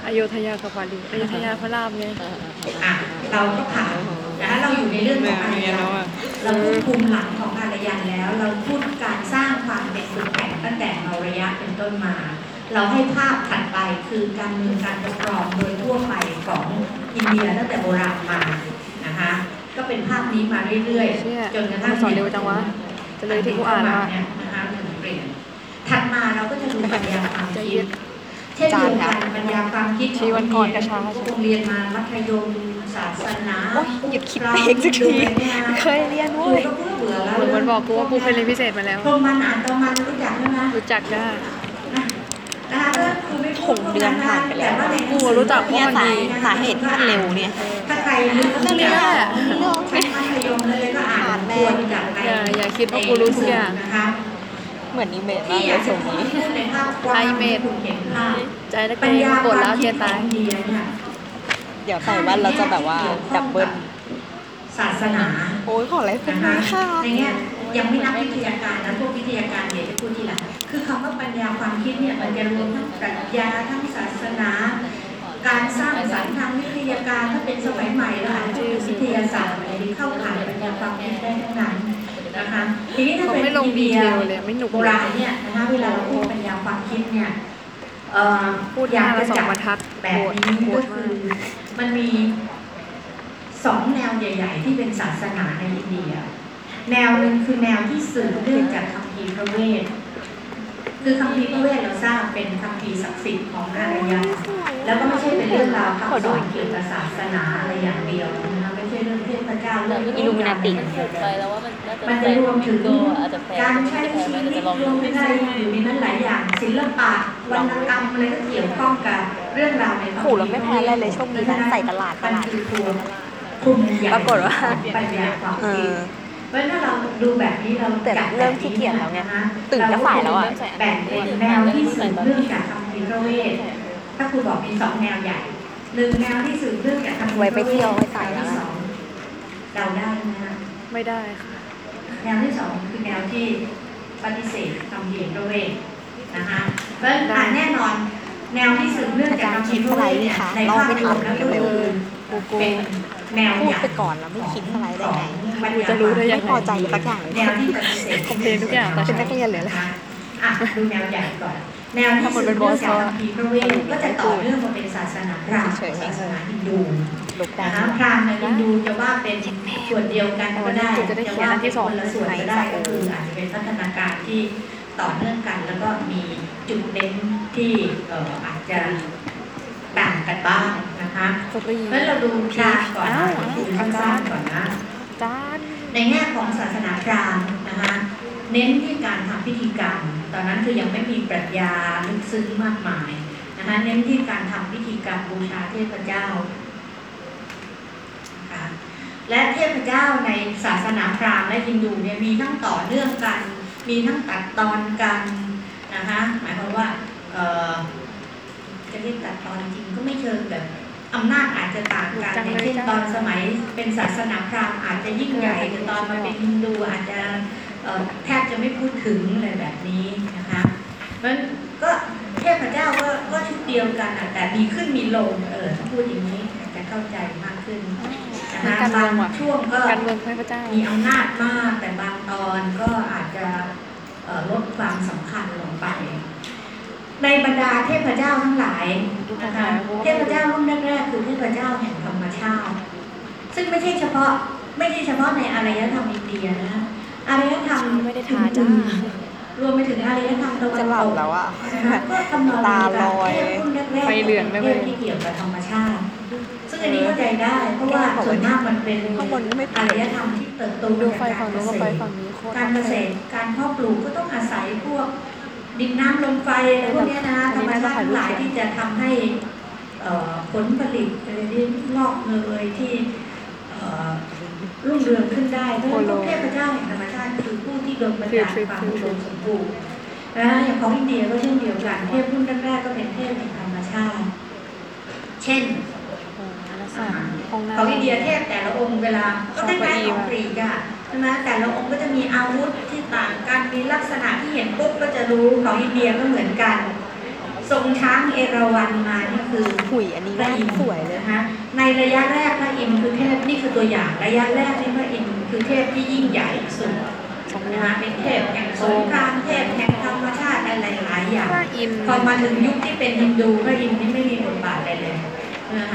อโยธยากับวาลีอโยธยาพระรามไงอ่ะเราก็ผ่านนะคะเราอยู่ในเรื่องของอารยันเราพูดภูมิหลังของอารยันแล้ว เราพูดการสร้างความเป็นปึกแผ่นตั้งแต่มารยะเป็นต้นมา เราให้ภาพถัดไปคือการเมืองการปกครองโดยทั่วไปของอินเดียตั้งแต่โบราณมานะคะก็เป็นภาพนี้มาเรื่อยๆจนกระทั่งสอนเร็วจังวะจะเลยที่กูอ่านว่าเนี่ยนะคะหนึ่งเปลี่ยนถัดมาเราก็จะดูปัญญาความคิดเช่นเดียวกันปัญญาความคิดชีวันก่อนกระชาโรงเรียนมามัธยมศาสนาโอ๊ยหยุดคิดเองสักทีเคยเรียนเว้ยก็เบื่อเบื่อแล้วเหมือนมันบอกกูว่ากูเคยเรียนพิเศษมาแล้วพรหมันอ่านตะมันรู้จักใช่ไหมรู้จักได้นะคะก็คือไม่พูดหกเดือนผ่านไปแล้วต่ว่าในกูรู้จักเพราะเนี่ยมันสาดียสาเหตุที่มันเร็วเนี่ยถ้าใครลึกเรื่องนี้แหละชั้นมัธยมเลยก็อ่านทวนจากในอย่าอย่าคิดว่ากูรู้ทุกอย่างนะคะเหมือนอีเมลที่มากอเลยยากส่จะงพูดนี้ในภาพกว้างไอเมดคุณเห็นภาพใจนักเลปัญงญาโกรธคแล้วาว มเกคิดลียดขอตายงอินเดียเนี่ยเดี๋ยวใส่แว่นเราจะแบบว่าดับเบิลศาสนาโอ้ยขออะไรเป็นไหมค่ะในเนี้ยยังไม่นับวิทยาการนะพวกวิทยาการเดี๋ยวจะพูดทีหลังคือคำว่าปัญญาความคิดเนี่ยมันจะรวมทั้งปรัชญาทั้งศาสนา การสร้างสรรค์ทางวิทยาการถ้าเป็นสมัยใหม่เราอาจจะเป็นวิทยาศาสตร์อะไรที่เข้าข่ายปัญญาความคิดได้ทั้งนั้นนะคะทีนี้ถ้าเขาเป็นไม่ลงอินดีเดีเทยลเลยไม่หนุกโบราณเนี่ยนะคะเวลาเราพูดปัญญาความคิดเนี่ยเอ่อพูดอยากหน้าจะละสองจับบรรทัดแบบนี้โหก็ดคือมันมีสองแนวใหญ่ๆที่เป็นศาสนาในอินเดีย แนวหนึ่งคือแนวที่สืบเนื่องจากคัมภีร์พระเวท คือคัมภีร์พระเวทเราทราบเป็นคัมภีร์ศักดิ์สิทธิ์ของอารยันแล้วก็ไม่ใช่เป็นเรื่องราวคำสอนเกี่ยวกับศาสนาอะไรอย่างเดียวนะคะไม่ใช่เรื่องเทพเจ้าเรื่องอิลูมินาติไปแล้วว่ามันน่าจะมันจะรวมถึงอาจจะแพงการใช้ชีไม่วิตจะลองรวมถึงอะไรอยู่ในนั้นหลายอย่าง ศิลปะวรรณกรรมอะไรก็เกี่ยวข้องกับเรื่องราวในคัมภีร์ขู่เราไม่แพ้อะไรเลยโชคดีนะใส่ตลาดตลาดมันคือตัวกลุ่มใหญ่ปรากฏว่าปัญญาความเอคิดอเพราะฉะนั้นถ้าเราดูแบบนี้เราแต่เริ่มขี้เกียจแล้วไงตื่นก็สายแล้วอะแบ่งเป็นแนวที่สืบเนื่องจากคัมภีร์พระเวท ถ้าครูบอกมีสองแนวใหญ่หนึ่งแนวที่สืบเนื่องจากคัมภีร์พระเวทไว้ไปเที่ยวไว้สายแล้วที่สองเดาได้ไหมคะไม่ได้ค่ะแนวที่สองคือแนวที่ปฏิเสธคำพีพระเวทนะคะเพราะฉะนั้นอ่ะแน่นอนแนวที่สืบเนื่องจากคำพีพระเวทเนี่ยในภาพรวมแล้วก็คือเป็นแนวพูใหดญ่ไปก่อนแล้วไม่คิดอะไรได้ไงกูจะรู้ได้ยังไม่ไงพอใจสักอย่างเลยแนวที่ปฏิเสธคอมเพลนทุกอย่างแต่เป็นนักเรียนเลยนะล่ะคะอ่ะดูแนวใหญ่ก่อน แนวที่สืบเนื่องจากคำพีพระเวทก็จะต่อเนื่องมาเป็นศาสนาพราหมณ์ศาสนาฮินดูลุกได้นะคะพราหมณ์ในฮินดูจะว่าเป็นส่วนเดียวกันก็ได้จะได้เขียนอันที่สองจะว่าเป็นคนละส่วนก็ได้ก็คืออาจจะเป็นพัฒนาการที่ต่อเนื่องกัน แล้วก็มีจุดเน้นที่เอ่ออาจจะต่างกันบ้างนะคะสตรีแล้วเราดูพราหมณ์ก่อนอ้านะวดูสั้นๆก่อนนะจานในแง่ของศาสนาพราหมณ์นะคะเน้นที่การทำพิธีกรรม ตอนนั้นคือยังไม่มีปรัชญาลึกซึ้งมากมายนะคะเน้นที่การทำพิธีกรรมบูชาเทพเจ้านะคะและเทพเจ้าในศาสนาพราหมณ์และฮินดูเนี่ยมีทั้งต่อเนื่องกัน มีทั้งตัดตอนกันนะคะหมายความว่าเอ่อจะเรียกตัดตอนจริงก็ไม่เชิงแบบอำนาจอาจจะต่างกันอย่างเช่นตอนสมัยเป็นศาสนาพราหมณ์อาจจะยิ่งใหญ่แต่ตอนมาเป็นฮินดูอาจจะเอ่อแทบจะไม่พูดถึงอะไรแบบนี้นะคะเพราะฉะนั้นก็เทพเจ้าก็ก็ชุดเดียวกันอ่ะแต่มีขึ้นมีลงเออถ้าพูดอย่างนี้อาจจะเข้าใจมากขึ้นนะคะการเมืบาองงว่ะช่วงก็การเมืองพระเจ้ามีอำนาจมากแต่บางตอนก็อาจจะเอ่อลดความสำคัญลงไป ในบรรดาเทพเจ้าทั้งหลายนะคะเทพเจ้ารุ่นแรกๆคือเทพเจ้าแห่งธรรมชาติ ซึ่งไม่ใช่เฉพาะไม่ใช่เฉพาะในอารยธรรมอินเดียนะอารยธรรมไม่ได้ทาจ้ารวมไปถึงอารยธรรมตะวันจะหลัตบกแล้วอะนะคะก็กำเนิดตาลอยเทพรุ่นแรกๆไฟเหลืองไม่เทเว้ยพที่เกี่ยวกับธรรมชาติ ซึ่งอันนี้เข้าใจได้ เพราะว่าส่วนมากมันเป็นข้างบนไม่อาเปิรดยธรรมที่เติบโตดูจากไฟการฝั่งเกนู้นษกับไฟตรฝั่งนี้โคตรการเกษตร การเพาะปลูกก็ต้องอาศัยพวกดินน้ำลมไฟอะไรพวกเนี้ยนะธรรมชาติทั้งหลายที่จะทำให้เอ่อผลผลิตอะไรที่งอกเงยที่เอ่อรุ่งเรืองขึ้นได้เพราะฉะนั้นพวกเทพเจ้าแห่งธรรมชาติคือผู้ที่ดลบันดาลความอุดมสมบูรณ์นะอย่างของอินเดียก็เช่นเดียวกันเทพรุ่นแรกๆก็เป็นเทพแห่งธรรมชาติ เช่นห้องน้ำของอินเดียเทพแต่ละองค์เวลาก็คล้ายๆของกรีกอะใช่ไหมแต่ละองค์ก็จะมีอาวุธที่ต่างกันมีลักษณะที่เห็นปุ๊บก็จะรู้ของอินเดียก็เหมือนกันทรงช้างเอราวัณมานี่คือหุยอันนี้พระวาดอินทร์สวยเลยนะคะในระยะแรกพระอินทร์คือเทพนี่คือตัวอย่างระยะแรกนี่พระอินทร์คือเทพที่ยิ่งใหญ่สุดนะคะเป็นเทพแห่งสงครามเทพแห่งธรรมชาติอะไรหลายอย่างพระอินทร์พอมาถึงยุคที่เป็นฮินดูพระอินทร์นี่ไม่มีบทบาทอะไรเลยนะคะ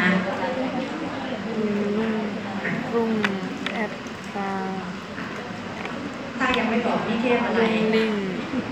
รุ่งแอดฟาถ้ายังไม่บอกนี่เทพอะไรรุ่งลิง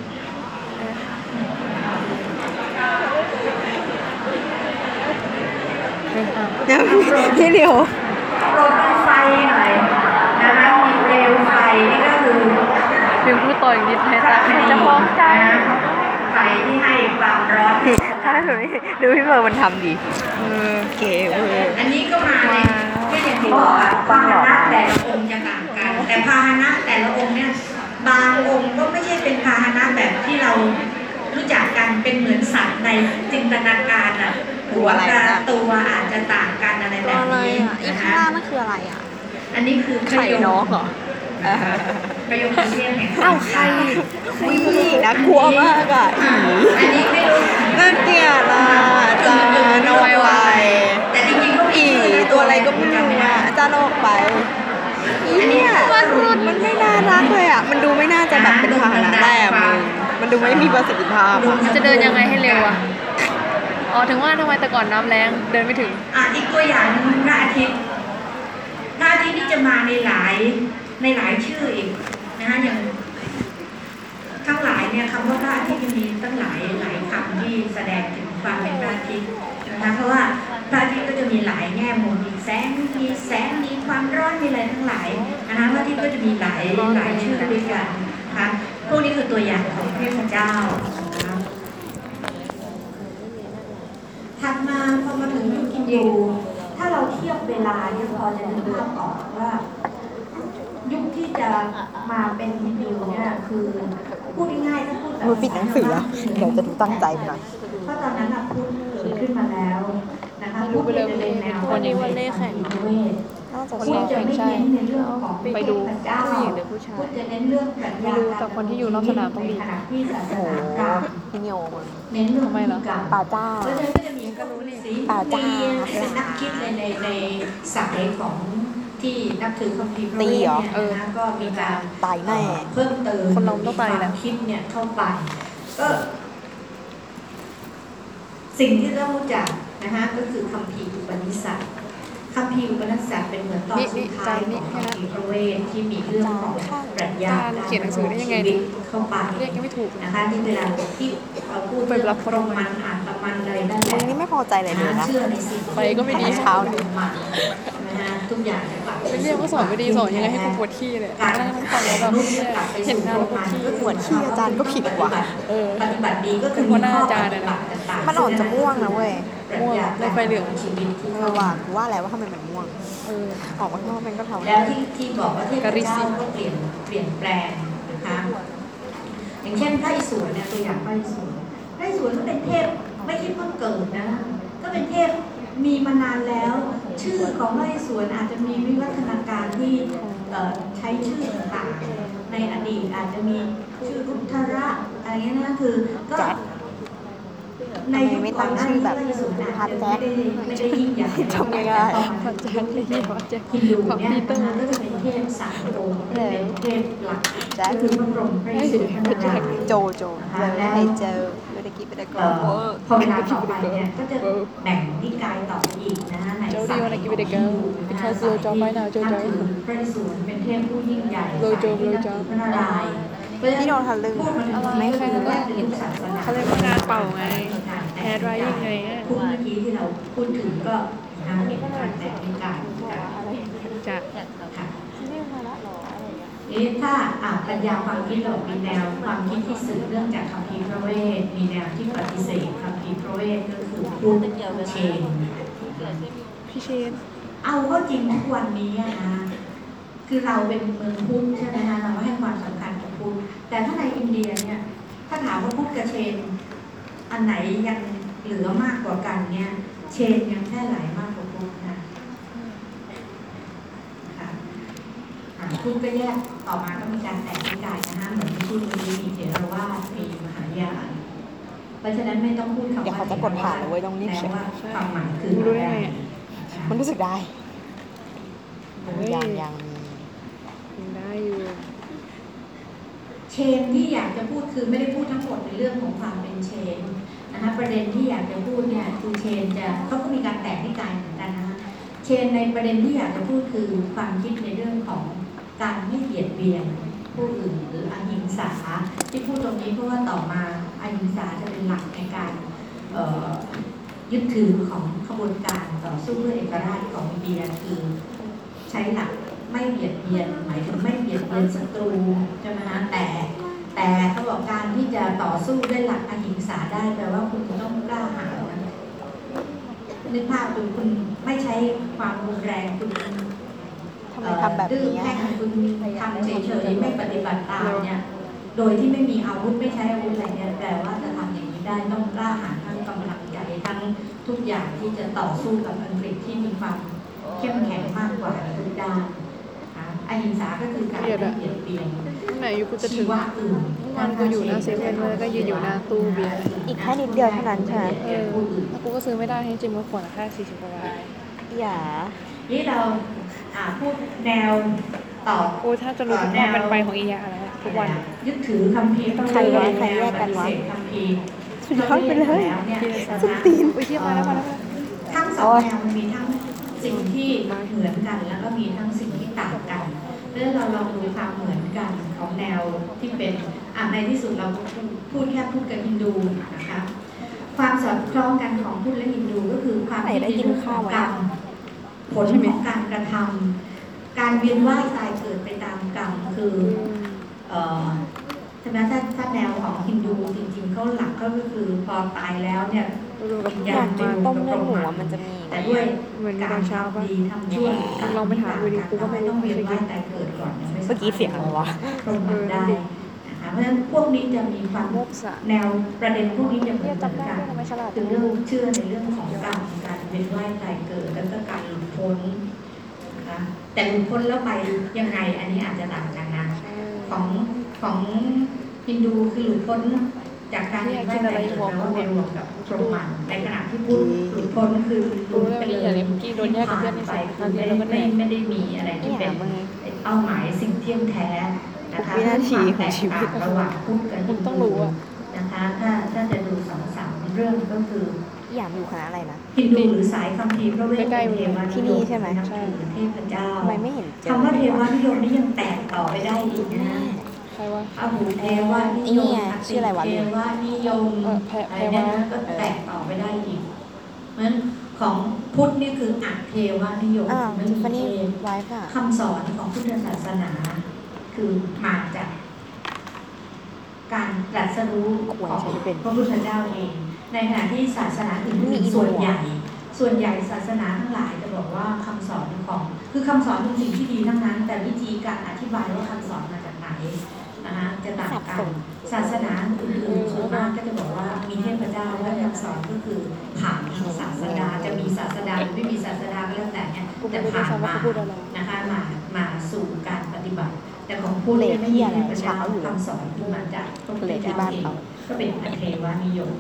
พี่เดียวโปรดมีไฟหน่อยนะคะมีเปลวไฟนี่ก็คือเพียงผู้ต่ออีกนิดให้พระตาคดีจะฟ้องใจนะไฟที่ให้ความร้อนถ้าดูนี่ดูพี่เบิร์มันทำดิเออเก๋เว้ยอันนี้ก็มาในก็อย่างที่บอกอะพาหนะแต่ละองค์จะต่างกัน แต่พาหนะแต่ละองค์เนี่ยบางองค์ก็ไม่ใช่เป็นพาหนะแบบที่เรารู้จักกันเป็นเหมือนสัตว์ในจินตนาการอะหัวกระตัวอาจจะต่างกันอะไรแบบอะไรนี้อ่ะอีนะข้างคะล่างนั่นคืออะไรอ่ะอันนี้คือไข่น้องเหรอประโยคเรียกแห่งเอ้าใครอุ้ยน่ากลัวมากอ่ะอีอันนี้ไม่รู้น่าเกลียดอ่ะอาจารย์ออกไปแต่จริงๆก็มีอีชื่อนะตัวอะไรก็ไม่รู้อ่ะอาจารย์ออกไปอีเนี่ยมันไม่น่ารักเลยอ่ะมันดูไม่น่าจะแบบเป็นพาหนะแรกมึงมันดูไม่มีประสิทธิภาพอ่ะจะเดินยังไงให้เร็วอะอ๋อถึงว่าทำไมแต่ก่อนน้ำแรงเดินไม่ถึงอ่ะอีกตัวอย่างหนึงพระอาทิตย์พระอาทิตย์นี่จะมาในหลายในหลายชื่ออีกนะคะอย่างทั้งหลายเนี่ยคำว่าพระอาทิตย์จะมีตั้งหลายหลายคำที่แสดงถึงความเป็นพระอาทิตย์นะคะเพราะว่าพระอาทิตย์ก็จะมีหลายแง่มุมมีแสงมีแสงมีความร้อนมีอะไรทั้งหลายนะคะพระอาทิตย์ก็จะมีหลายหลายชื่อด้วยกันนะคะพวกนี้คือตัวอย่างของเทพเจ้านะคะถัดมาพอมาถึงยุคฮินดูถ้าเราเทียบเวลาเนี่ยพอจะนึกภาพออกว่า ยุคที่จะมาเป็นฮินดูเนี่ยคือพูดง่ายๆถ้าพูดแบบมือปิดหนังสืออะเดี๋ยวจะดูตั้งใจหน่อยเพราะตอนนั้นน่ะพูดเกิดขึ้นมาแล้วนะคะพูดเป็นในแนววันนี้วันเลขแข่งเวทน่าจะพูดใช่จะไม่เน้นในเรื่องของไปดูเทพเจ้าผู้หญิงหรือผู้ชายพูดจะเน้นเรื่องปรัชญาไม่รู้แต่คนที่อยู่นอกสนามต้องดีในขณะที่ศาสโอ้โหนาพราหมณ์พี่เนียวมันเน้นเรื่องทำไมล่ะพิธีกรรมป่าจ้าเพราะฉะนั้นก็จะมีก็รู้นี่สิป่าจ้าเป็นนักคิดในในในสายของที่นับถือคัมภีร์พระตีเวทเหรอเนี่ยนะก็มีการตายแน่เพิ่มเติมคนเราต้องตายแหละมีควมคิดเนี่ยเข้าไปก็สิ่งที่เรารู้จักนะคะก็คือคัมภีร์อุปนิสัตคัมภีร์อุปนิสัตเป็นเหมือนตอนสุดท้ายของคัมภีร์พระเวทที่มีเรื่องของปรัชญาจานเขียนหนังสือได้ยังไงชีวิตเข้าไปเรียกยังไม่ถูกนะคะที่เวลาที่เราพูดไปรับตรงมันอ่านตะมันอะไรนั่นแหมึละงนี่ไม่พอใจเลยเลยนะเชื่อในสิ่งไปก็ไม่ดีเช้าเลยมันนะฮะทุกอย่างจะปรับไปเรียกว่าสอนไม่ดีสอนยังไงให้กูปวดขี้เลยการนั่งฟังแล้วแบบเห็นหน้าแล้วปวดขี้ปวดขี้อาจารย์ก็ผิดว่ะเออปฏิบัติดีก็คือเป็นหัวหน้าอาจารย์ปอะฏินะบัติต่างๆมันอ่อนจะม่วงนะเว้ยม่วงเลยไฟเหลืองชีวิตที่เอเข้าอว่ามากูว่าแล้วว่าทำไมมันม่วงเออออกมาข้างนอกมันก็เทาแล้วที่ที่บอกว่าเทพกริสิเจ้าก็เปลี่ยนเปลี่ยนแปลงนะคะอย่างเช่นพระอิศวรเนี่ยตัวอย่างพระอิศวรพระอิศวรก็เป็นเทพไม่ใช่เพิ่งเกิดนะก็เป็นเทพมีมานานแล้ว ชื่อของพระอิศวรอาจจะมีวิวัฒนาการที่เอ่อใช้ชื่อต่างๆในอดีตอาจจะมีชื่อรุทธระอะไรเงี้ยนะคือก็ในยุคก่อนหน้านี้พระอิศวรอาจจะไม่ได้ไม่ได้ยิ่งใหญ่ทำยังไงพระแจ็คเลยที่พระแจ็คฮินดูของเนี่ยปีเตอร์นะคะก็จะเป็นเทพสามองค์ที่เป็นเทพหลักก็คือพระบรมพระอิศวรพระนารายณ์โจโจเลยให้เจอไม่ได้กินไม่ได้กเอ่ออพอเวลาต่อไปเนี่ยก็จะแบ่งนิกายต่อไปอีกนะคะในโจดี้สาย wanna give it a go because สาย low job right now โจโจนับถือพระอิศวรเป็นเทพผู้ยิ่งใหญ่ low job สาย low ที่นับ job ถือพระนารายณ์พี่โดนทะลึ่งพูดมาถึงอะไรนี้ก็คือว่าใครเป็นศาสนาเขาเรียกว่างานเป่าไง hair drying ไงอะพูดเมื่อกี้ที่เราพูดถึงก็นะเป็นการแบ่งนิกายกันจะค่ะนี่ถ้าอ่าปัญญาความคิดเรามีแนวความคิดที่สืบเนื่องจากคัมภีร์พระเวท มีแนวที่ปฏิเสธคัมภีร์พระเวทก็คือพุทธเชนพี่เชนเอาก็จริงทุกวันนี้อะนะคือเราเป็นเมืองพุทธใช่ไหมคะเราให้ความสำคัญกับพุทธแต่ถ้าในอินเดียเนี่ยถ้าถามว่าพุทธกับเชน อันไหนยังเหลือมากกว่ากันเนี่ยเชนยังแค่ไหลมากกว่าพุทธนะค่ะอ่าพุทธก็แยกต่อมาก็มีการแตกนิกายนะคะเหมือนที่พูดเมื่อกี้มีเถรวาทมีมหายานเพราะฉะนั้นไม่ต้องพูดคำว่าเดี๋ยวเขาจะกดผ่านเลยเว้ยต้องรีบเช็คแปลว่าความหมายคือรู้ได้ไงอะมันรู้สึกได้เฮ้ยยังยังมียังได้อยู่เชนที่อยากจะพูดคือไม่ได้พูดทั้งหมดในเรื่องของความเป็นเชนนะคะประเด็นที่อยากจะพูดเนี่ยคือเชนจะเขาก็มีการแตกนิกายเหมือนกันนะคะเชนในประเด็นที่อยากจะพูดคือความคิดในเรื่องของการไม่เบียดเบียนผู้อื่นหรืออหิงสาที่พูดตรงนี้เพราะว่าต่อมาอหิงสาจะเป็นหลักในการเอ่อยึดถือของขบวนการต่อสู้เพื่อเอกราชของอินเดียคือใช้หลักไม่เบียดเบียนหมายถึงไม่เบียดเบียนศัตรูใช่ไหมคะแต่แต่เขาบอกการที่จะต่อสู้ด้วยหลักอหิงสาได้แปลว่าคุณจะต้องกล้าหาญนะนึกภาพดูคุณไม่ใช้ความรุนแรงคุณทำไมทำแบบดื้อนี้แค่อะคุณทำเฉยๆไม่ปฏิบัติตามเนี่ยโดยที่ไม่มีอาวุธไม่ใช้อาวุธอะไรเนี่ยแปลว่าจะทำอย่างนี้ได้ต้องกล้าหาญทั้งกำลังใจทั้งทุกอย่างที่จะต่อสู้กับอังกฤษที่มีความเข้มแข็งมากกว่าในทุกด้านนะอหิงสาก็คือการไม่เบียดเบียนไหนอยู่กูจะถึชีงวะอื่นเมื่อวานกูอยู่หน้าเซเว่นเลยก็ยืนอยู่หน้าตู้เบียร์อีกแค่นิดเดียวเท่านั้นใช่ไหมเออแล้วกูก็ซื้อไม่ได้ให้จริงมาขวดละแค่สี่สิบกว่าบาทอย่านี่เราอ่าพูดแนวตอบกูถ้าจะรู้ทุกความเป็นไปของอียาแล้วทุกวันยึดถือคัมภีร์ต้องใครวะเรียนใครแยกกันวะปฏิเสธคัมภีร์สุดยอดไปเลยแล้วเนี่ยสุดตีนอุ้ยเที่ยมาแล้วมาแล้วมาแล้วทั้งสองแนวมันมีทั้งสิ่งที่เหมือนกันแล้วก็มีทั้งสิ่งที่ต่างกันเมื่อเราลองดูความเหมือนกันของแนวที่เป็นอ่ะในที่สุดเราพูดแค่พูดกับฮินดูนะคะความสอดคล้องกันของพุทธและฮินดูก็คือความที่ในเรื่องของกรรมผลของการกระทำการเวียนว่ายตายเกิดไปตามกรรมคือเอ่อใช่ไหมถ้าถ้าแนวของฮินดูจริงๆเขาหลักก็คือพอตายแล้วเนี่ยกูดูกับอยากกินต้มเลือดหมูอะมันจะมีแต่ด้วยเหมือนการตอนเช้าปะทำดีทำชั่วลองไปถามดูดิกูก็ไม่รู้ต้องเวียนว่ายตายเกิดก่อนยังไม่สาารถเมื่อกี้เสียงอะไรวะตรงนั้นได้นะคะเพราะฉะนั้นพวกนี้จะมีความโมกษะแนวประเด็นพวกนี้จะเหมืเที่อย นจำได้กันด้วยทำไมฉลาดคือเรื่องเชื่อในเรื่องของกรรมการเวียนว่ายตายเกิดแล้วก็การหลุดพ้นนะคะแต่หลุดพ้นแล้วไปยังไงอันนี้อาจจะต่างกันนะของของฮินดูคือหลุดพ้นจากการเวียนว่ายตายเกิดแล้วไปรวมกับพรหมในขณะที่พุทธหลุดพ้นคือหลุดไปเลยกี้โดนแยกกับเพื่อนในไปสายคืตออนนี้ไม่เราก็เหไม่นื่อยไม่ได้มีอะไรที่เป็นเป้าหมายสิ่งเที่ยงแท้นะคะวินาทีของชีวิตระหว่างพุทธกับฮินต้ดูองรู้อะนะคะถ้าถ้าจะดูสองสามเรื่องก็คืออยากอยู่คณะอะไรนะฮินดูหรือสายคัมภีร์พระเวทใกล้ๆเป็นเทวาที่นี่ใช่ไหมนับถือเทพเจ้าทำไมไม่เห็นเจอคำว่าเทวานิยมนี่ยังแตกต่อไปได้อีกนะใครวะอาหูเทวานิยมไอ้นี่ไงชื่ออะไรวะเทวานิยมเออแพรอะไรเนี่ยนะก็แตกต่อไปได้อีกเพราะฉะนั้นของพุทธนี่คืออัตเทวานิยมอ้าวไม่ทิฟมีฟานี่เทไวฟ์อะคำสอนของพุทธศาสนา คือมาจากการตรัสรู้ของพระพุทธเจ้าเอง ในขณะที่ศาสนาอื่นๆส่วนใหญ่ ส่วนใหญ่ศาสนาทั้งหลายจะบอกว่าคำสอนของคือคำสอนเป็นสิ่งที่ดีทั้งนั้น แต่วิธีการอธิบายว่าคำสอนมาจากไหนนะคะจะต่างกันศาสนาอื่นๆส่วนมากก็จะบอกว่ามีเทพเจ้าและคำสอนก็คือผ่านศาสดาจะมีศาสดาหรือไม่มีศาสดาก็แล้วแต่เนี่ยกูไม่แต่รู้ผ่านซ้ำว่ามาเขาพูดอะไรนะคะมามาสู่การปฏิบัติ แต่ของพุทธเนี่ยไม่มีเทพเจ้าคำสอนที่มาจากพระพุทธเจ้าเองก็เป็นอัตเทวานิยม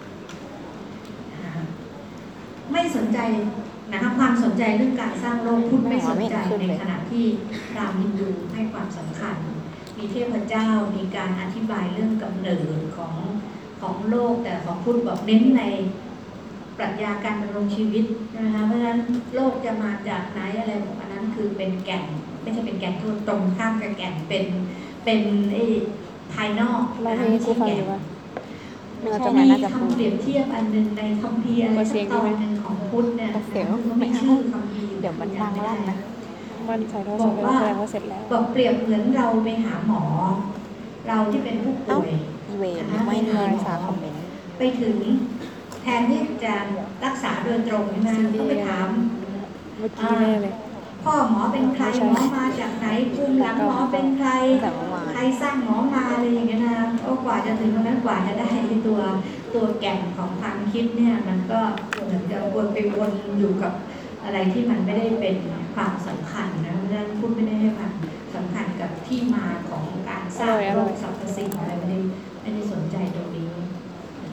นะคะไม่สนใจนะคะความสนใจเรื่องการสร้างโลกพุทธไม่สนใจในขณะที่พราหมณ์ฮินดูให้ความสำคัญ มีเทพเจ้ามีการอธิบายเรื่องกำเนิดของของโลกแต่ของพุทธบอกเน้นในปรัชญาการดำรงชีวิตนะคะเพราะฉะนั้นโลกจะมาจากไหนอะไรของอันนั้นคือเป็นแก่นไม่ใช่เป็นแก่นตรงข้ามกับแก่นเป็นเป็นไอ้ภายนอกเรานะเพลคะงไม่กูใช่ฟังแก่อน ยู่ปะเนื้อจะตรงนั้มีนน่าจะพูคำดเปรียบเทียบอันหนึ่งในคัมภีร์อะไรสักตอนหนึ่งของพุทธเนี่ยเสียงมันไม่ชื่อคัมภีร์เดี๋ยวมันดังลั่นนะมันใส่โทรศัพท์แล้วแสดงว่าเสร็จแล้วบอกเปรียบเหมือนเราไปหาหมอ เราที่เป็นผู้ป่วยอีเวนไม่มีภาษาคอมเมนต์ไปถึงแทนที่จะรักษาโดยตรงใช่ไหมก็ไปถามเมื่อกี้แน่เลยพ่อหมอเป็นใครหมอมาจากไหนภูมิหลังหมอเป็นใครแต่เมื่อวานใครสร้างหมอมาอะไรอย่างเงี้ยนะก็กว่าจะถึงตรงนั้นกว่าจะได้ตัวตัวแก่นของความคิดเนี่ยมันก็เหมือนจะวนไปวนอยู่กับอะไรที่มันไม่ได้เป็นความสำคัญนะเพราะฉะนั้นพูดไม่ได้ให้ความสำคัญกับที่มาของการสร้างโลกสรรพสิ่งอะไรไม่ได้ไม่ได้สนใจตรงนี้นะคะอ่ะ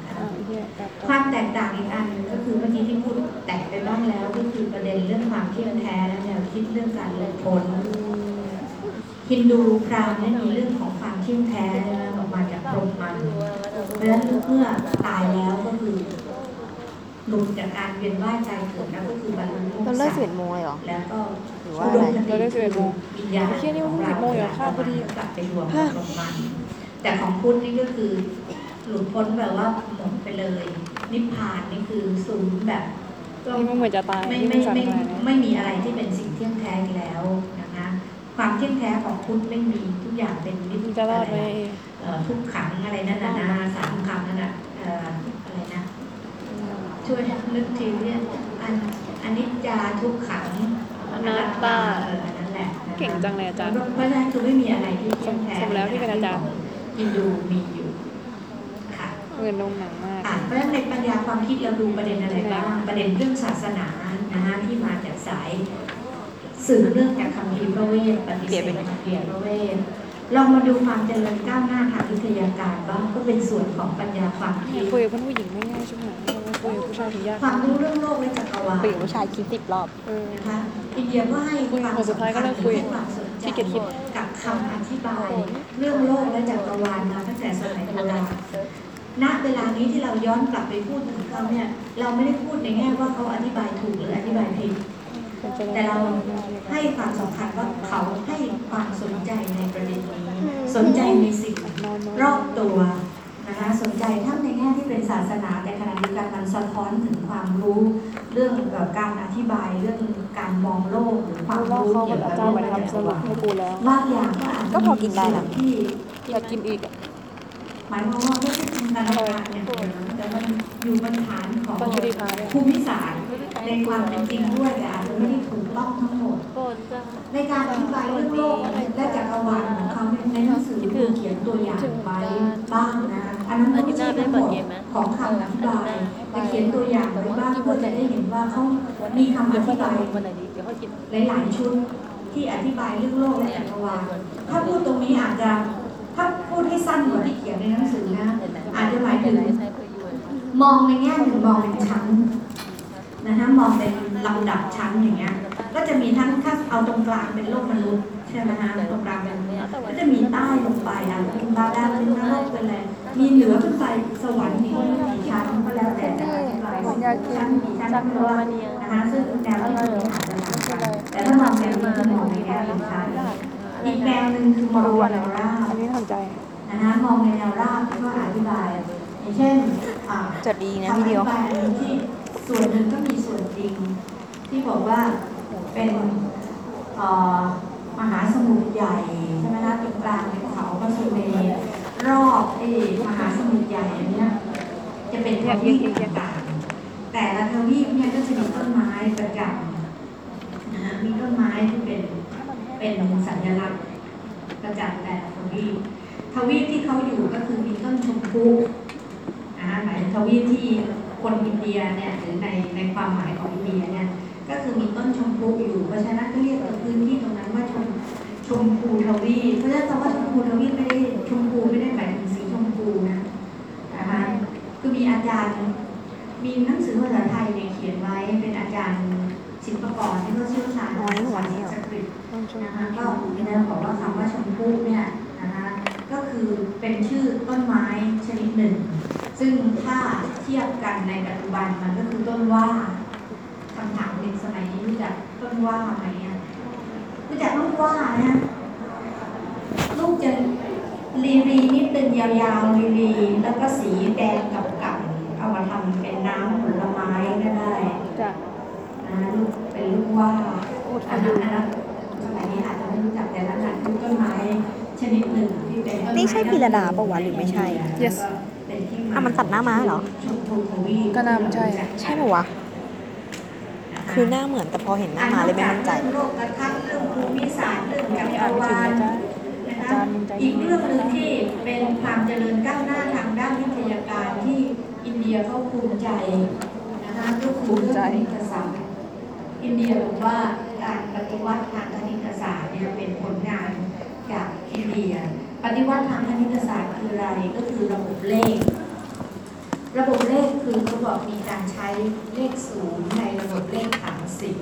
ความแตกต่างอีกอันหนึงก็คือเมื่อกี้ที่พูดแตกไปบ้างแล้วก็คือประเด็นเรื่องความเที่ยงแท้และแนวคิดเรื่องการหลุดพ้นฮินดูพราหมณ์เนี่ยมีเรื่องของความเที่ยงแท้ออกมาจากพรหมมันเพราะฉะนั้นเมื่อตายแล้วก็คือหลุดจากการเวียนว่ายใจเกิดแล้วก็คือบรรลุโมกเราข์เลิกสิบเอ็ดโมงเลยเหรอแล้วก็หรือว่าอะไรเราเลิกสิบเอ็ดโมงวิญญาณไอ้เหี้ยนี่มันเพิ่งสิบโมงอยู่ข้าวพอดีกลับไปรวมกับพรหมมัน แต่ของพุทธนี่ก็คือหลุดพ้นแบบว่าหมดไปเลย นิพพานนี่คือศูนย์แบบก็นี่มันเหมือนจะตายไม่นี่มัไม่นสั่นไม่มานะไม่มีอะไรที่เป็นสิ่งเที่ยงแท้อีกแล้วนะคะความเที่ยงแท้ของพุทธไม่มีทุกอย่างเป็นนิพมันจะรอดไหมเอ่อทุกขังอะไรนั่นนะนะสามคำนั่นนะเอ่ออะไรนะช่วยนึกทีเนี่ยอันอันนิจจาทุกขังอนัตตาเอออันนั้นแหละนะคะเก่งจังเลยอาจารย์เพราะฉะนั้นคือไม่มีอะไรที่เที่ยงแท้สมแล้วที่เป็นอาจารย์ฮินดูมีอยู่ค่ะเงินลงหนังมากอ่ะเพราะฉะนั้นในปัญญาความคิดเราดูประเด็นอะไรบ้างประเด็นเรื่องศาสนานะคะที่มาจากสายสื่อเรื่องจากคัมภีร์พระเวทปฏิเสธคัมภีร์พระเวทลองมาดูความเจริญก้าวหน้าทางวิทยาการบ้างก็เป็นส่วนของปัญญาความคิดคุยกับเพื่อนผู้หญิงไม่ง่ายใช่ไหมคุยกับผู้ชายถึงยากความรู้เรื่องโลกและจักรวาลปีกผู้ชายคิดสิบรอบเออนะคะอินเดียก็ให้ความคนสุดท้ายก็เลิกคุยให้ความสนใจขี้เกียจคิดกับคำอธิบายเรื่องโลกและจักรวาลมาตั้งแต่สมัยโบราณณเวลานี้ที่เราย้อนกลับไปพูดถึงเขาเนี่ยเราไม่ได้พูดในแง่ว่าเขาอธิบายถูกหรืออธิบายผิดแต่เราให้ความสำคัญว่าเขาให้ความสนใจในประเด็นนี้สนใจในสิ่งรอบตัวนะคะสนใจทั้งในแง่ที่เป็นศาสนาแต่ขณะเดียวกันมันสะท้อนถึงความรู้เรื่องแบบการอธิบายเรื่องการมองโลกหรือความรู้เขาเกี่ยวกับอาจาโลรย์กมาและจัทำสกรรุปวาลให้กูแล้วบางอย่างก็อาจจะก็พอกินได้นะที่อยากกินอีกอะหมายความว่าไม่ใช่จินตนาการอย่างเดียวแต่มันอยู่บนฐานของปัจจุบันเนี่ยภูมิศาสตร์ในความเป็นจริงด้วยแต่อาจจะไม่ได้ถูกต้องทั้งหมด ในการอธิบายเรื่องโลกและจักรวาลของเขาเนี่ยในหนังสือคือเขียนตัวอย่างไว้บ้างนะอันนั้นไม่ใช่ทั้งหมดของคำอธิบายแต่เขียนตัวอย่างไว้บ้างเพื่อจะได้เห็นว่าเขามีคำอธิบายหลายๆชุดที่อธิบายเรื่องโลกและจักรวาลถ้าพูดตรงนี้อาจจะถ้าพูดให้สั้นกว่าที่เขียนในหนังสือนะอาจจะหมายถึงมองในแง่หนึ่งมองเป็นชั้นนะคะมองเป็นลำดับชั้นอย่างเงี้ยก็จะมีทั้งถ้าเอาตรงกลางเป็นโลกมนุษย์ใช่ไหมฮะตรงกลางเป็นก็จะมีใต้ลงไปอ่ะเป็นบาดาลเป็นนรกเป็นอะไรมีเหนือขึ้นไปสวรรค์มีกี่ชั้นก็แล้วแต่จะอธิบายชั้นกี่ชั้นก็แล้วนะคะซึ่งแนวที่มันอาจจะต่างกันแต่ถ้ามองแนวนี้ก็มองในแง่เป็นชั้นอีกแนวหนึ่งคือมองในแนวราบอันนี้น่าสนใจนะคะมองในแนวราบก็อธิบายอย่างเช่นอ่าจดดีนะพี่เดียวคำอธิบายอันนี้ที่ส่วนหนึ่งก็มีส่วนจริงที่บอกว่าเป็นเอ่อมหาสมุทรใหญ่ใช่ไหมคะตรงกลางเป็นเขาพระสุเมรุรอบไอ้มหาสมุทรใหญ่อันเนี้ยจะเป็นทวีปต่างๆแต่ละทวีปเนี่ยก็จะมีต้นไม้ประจำนะฮะมีต้นไม้ที่เป็นเป็นสัญลักษณ์ประจำแต่ละทวีปทวีปที่เขาอยู่ก็คือมีต้นชมพูนะคะหมายถึงทวีปที่คนอินเดียเนี่ยหรือในในความหมายของอินเดียเนี่ยก็คือมีต้นชมพูอยู่เพราะฉะนั้นก็เรียกพื้นที่ตรงนั้นว่าชมชมพูทวีปเพราะฉะนั้นคำว่าชมพูทวีปไม่ได้ชมพูไม่ได้หมายถึงสีชมพูนะนะคะคือมีอาจารย์มีหนังสือภาษาไทยเนี่ยเขียนไว้เป็นอาจารย์ศิลปากรที่เขาเชี่ยวชาญด้านภาษาสันสกฤตนะคะก็แนวบอกว่าคำว่าชมพูเนี่ยนะคะก็คือเป็นชื่อต้นไม้ชนิดหนึ่งซึ่งถ้าเทียบกันในปัจจุบันมันก็คือต้นว่าคำถามเด็กสมัยนี้รู้จักต้นว่าไหมอ่ะรู้จักลูกว่านะลูกจะรีรีนิดเป็นยาวๆรีรีแล้วก็สีแดงกับกับเอามาทำเป็นน้ำผลไม้ก็ได้จ้ะนะลูกเป็นลูกว่าอันนั้นอันนั้นสมัยนี้อาจจะไม่รู้จักแต่ละนั้นคือต้นไม้ชนิดหนึ่งที่เป็นต้นไม้นี่ใช่พิรดาปะวะหรือไม่ใช่ yes อ่ะมันตัดหน้าม้าเหรอชมพูทวีปก็น่ามันใช่ใช่ปะวะ คือหน้าเหมือนแต่พอเห็นหน้าม้าเลยไม่มั่นใจเรื่องโลกทัศน์เรื่องภูมิศาสตร์เรื่องจักรวาลนะคะอาจารย์ยังใจดีอีกเรื่องหนึ่งที่เป็นความเจริญก้าวหน้าทางด้านวิทยาการที่อินเดียเขาภูมิใจนะคะก็คือเรื่องคณิตศาสตร์อินเดียบอกว่าการปฏิวัติทางคณิตศาสตร์เนี่ยเป็นผลงานจากอินเดีย ปฏิวัติทางคณิตศาสตร์คืออะไรก็คือระบบเลขระบบเลขคือเขาบอกมีการใช้เลขศูนย์ในระบบเลขฐานสิบ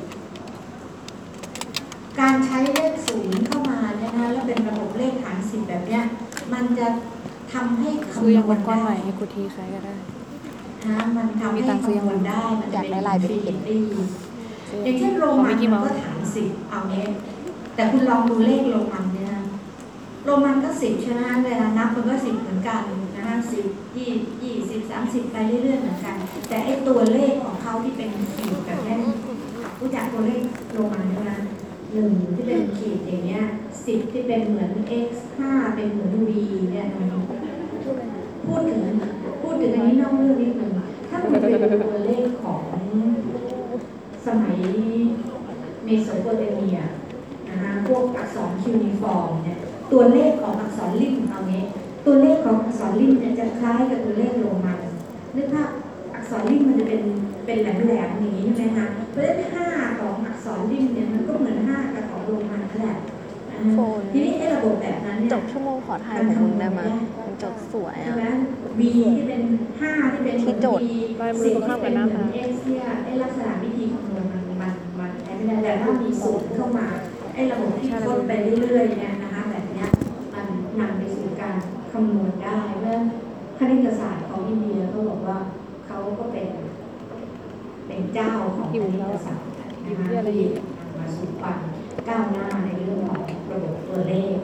การใช้เลขศูนย์เข้ามาเนี่ยนะแล้วเป็นระบบเลขฐานสิบแบบเนี้ยมันจะทำให้ซื้อคำนยังววัณนก้อนใหได้ม่ให้กูทีใครก็ได้ฮะมันทำให้มีตังค์ซื้อยังคำนวณได้มันอยากเป็นได้ลายเป็นอินเข็ฟิมนิตี้อย่างเช่นโรมันมันก็ฐานสิบเอาเนี้ยแต่คุณลองดูเลขโรมันเนี่ยนะโรมันก็สิบใช่ไหมเวลานับมันก็สิบเหมือนกันนะฮะสิบยี่ยี่สิบสามสิบไปเรื่อยๆเหมือนกัน แต่ไอ้ตัวเลขของเขาที่เป็นขีดแบบนี้รู้จักตัวเลขโรมันใช่ไหมหนึ่งที่เป็นขีดอย่างเงี้ยสิบที่เป็นเหมือน x ห้าเป็นเหมือน v เนี่ยนะพูดถึงพูดถึงอันนี้นอกเรื่องนิดหนึ่งถ้าคุณไปดูตัวเลขของสมัยเมโสโปเตเมียนะคะพวกอักษรคิวนิฟอร์มเนี่ยตัวเลขของอักษรริมเอาเนี้ยตัวเลขของอักษรริมเนี่ยจะคล้ายกับตัวเลขโรมันนึกภาพอักษรริมมันจะเป็นเป็นแหลมๆอย่างนี้ใช่ไหมคะเพราะฉะนั้นห้าของอักษรริมเนี่ยมันก็เหมือนห้ากับของโรมันนั่นแหละทีนี้ไอ้ระบบแบบนั้นเนี่ยจบชั่วโมงขอถ่ายของมึงได้ไหมมันจบสวยใช่อ่ะไหม v ที่เป็นห้าที่เป็นที่โจทย์ v สิบที่เป็นเหมือน x เนี่ยไอ้ลักษณะวิธีคำนวณมันมันมันใช้ไม่ได้แต่ถ้ามีสูตรเข้ามาไอ้ระบบที่ค้นไปเรื่อยๆเนี่ยนะคะแบบเนี้ยมันนำไปสู่การคำนวณได้เมื่อคณิตศาสตร์ของอินเดียเขาบอกว่าเขาก็เป็นเป็นเจ้าของคณิตศาสตร์นะคะที่มาสู่ความก้าวหน้าในเรื่องของระบบตัวเลข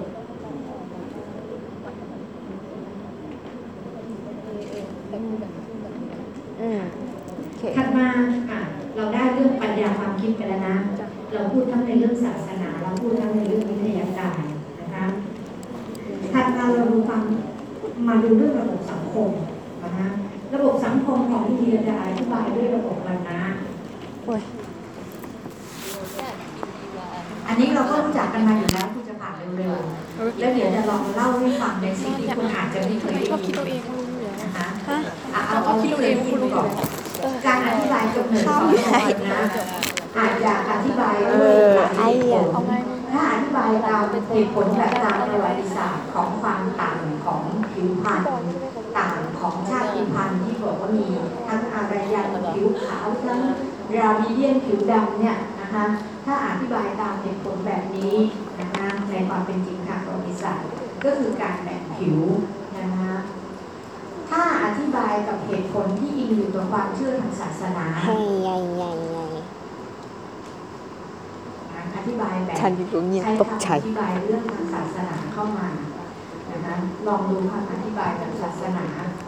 อืมโอเคถัดมาอ่ะเราได้เรื่องปัญญาความคิดไปแล้วนะ เราพูดทั้งในเรื่องศาสนา เราพูดทั้งในเรื่องวิทยาการนะคะถัดมาเราดูความมาดูเรื่องระบบสังคมนะคะระบบสังคมของอินเดียจะอธิบายด้วยระบบวรรณะโอ้ยอันนี้เราก็รู้จักกันมาอยู่แล้วที่จะผ่านเร็วๆแล้วเดี๋ยวจะลองเล่าให้ฟังในสิ่งที่คุณอาจจะไม่เคยได้ชอบคิยิดนตัวเองก็รู้อยู่แล้วนะคะอ่ะเอาเอาที่เคยได้ยินก่อนการอธิบายกำเนิดของมันนะอาจจะอธิบายด้วยหลายเหตุผลถ้าอธิบายตามเหตุผลแบบตามประวัติศาสตร์ของความต่างของผิวพรรณต่างของชาติพันธุ์ที่บอกว่ามีทั้งอารยันผิวขาวทั้งราวิเดียนผิวดำเนี่ยนะคะถ้าอธิบายตามเหตุผลแบบนี้นะคะในความเป็นจริงทางประวัติศาสตร์ก็คือการแบ่งผิวนะคะถ้าอธิบายกับเหตุผลที่อิงอยู่กับความเชื่อทางศาสนาให้ใหญ่ใหญ่ใหญ่อธิบายแบบฉันอยู่ตรงนี้ใช้ตกใจคำอธิบายเรื่องทางศาสนาเข้ามานะคะลองดูคำอธิบายทางศาสนา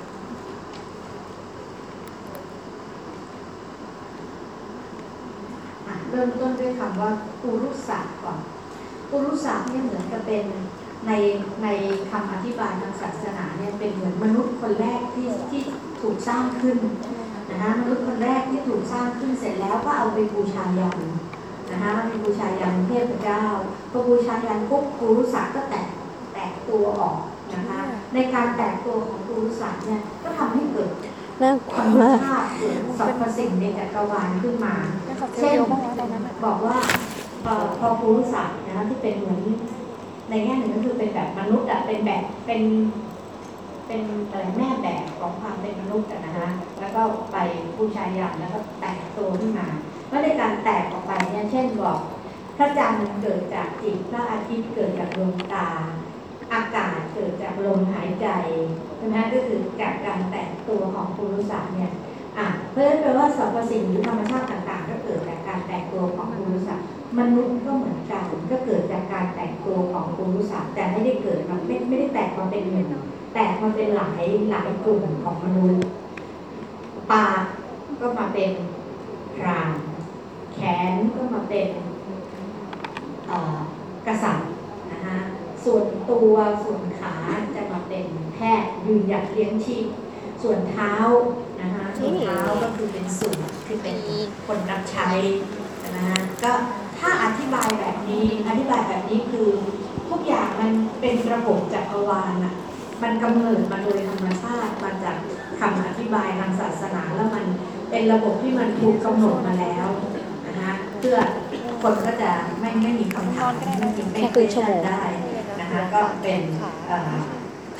เริ่มต้นด้วยคำว่าปุรุษะก่อนปุรุษะเนี่ยเหมือนกับเป็นในในคำอธิบายทางศาสนาเนี่ยเป็นเหมือนมนุษย์คนแรกที่ที่ถูกสร้างขึ้นนะคะมนุษย์คนแรกที่ถูกสร้างขึ้นเสร็จแล้วก็เอาไปบูชายันนะคะมันเป็นบูชายันเทพเจ้าพอบูชายันปุ๊บปุรุษะก็แตกแตกตัวออกนะคะในการแตกตัวของปุรุษะเนี่ยก็ทำให้เกิดน่ากลัธรวรมมากชาติเกิดสรรพสิ่งในจักรวาลขึ้นมาเช่นตอนนั้นบอกว่าเอ่อพอปุรุษะนะคะที่เป็นเหมือนในแง่หนึ่งก็คือเป็นแบบมนุษย์อะเป็นแบบเป็นเป็นอะไรแม่แบบของความเป็นมนุษย์อะนะคะแล้วก็ไปบูชายันแล้วก็แตกตัวขึ้นมาแล้วในการแตกออกไปเนี่ยเช่นบอกพระจันทร์เกิดจากจิตพระอาทิตย์เกิดจากดวงตาอากาศเกิดจากลมหายใจใช่ไหมก็คือจากการแตกตัวของปุรุษะเนี่ยอ่ะเพราะฉะนั้นแปลว่าสรรพสิ่งหรือธรรมชาติต่างๆก็เกิดจากการแตกตัวของปุรุษะมนุษย์ก็เหมือนกันก็เกิดจากการแตกตัวของปุรุษะแต่ไม่ได้เกิดมาไม่ไม่ได้แตกมาเป็นหนึ่งแตกมาเป็นหลายหลายกลุ่มของมนุษย์ปากก็มาเป็นพรามแขนก็มาเป็นเอ่อกษัตริย์นะคะส่วนตัวส่วนขาจะมาเป็นแพทย์ยืนหยัดเลี้ยงชีพส่วนเท้านะคะส่วนเท้าก็คือเป็นส่วนคือเป็นคนรับใช้นะคะก็ถ้าอธิบายแบบนี้อธิบายแบบนี้คือทุกอย่างมันเป็นระบบจักรวาลอะมันกำเนิดมาโดยธรรมชาติมาจากคำอธิบายทางศาสนาแล้วมันเป็นระบบที่มันถูกกำหนดมาแล้วนะคะเพื่อคนก็จะไม่ไม่มีคำถามไม่มีไม่ไม่ได้นะคะก็เป็นคำอธิบ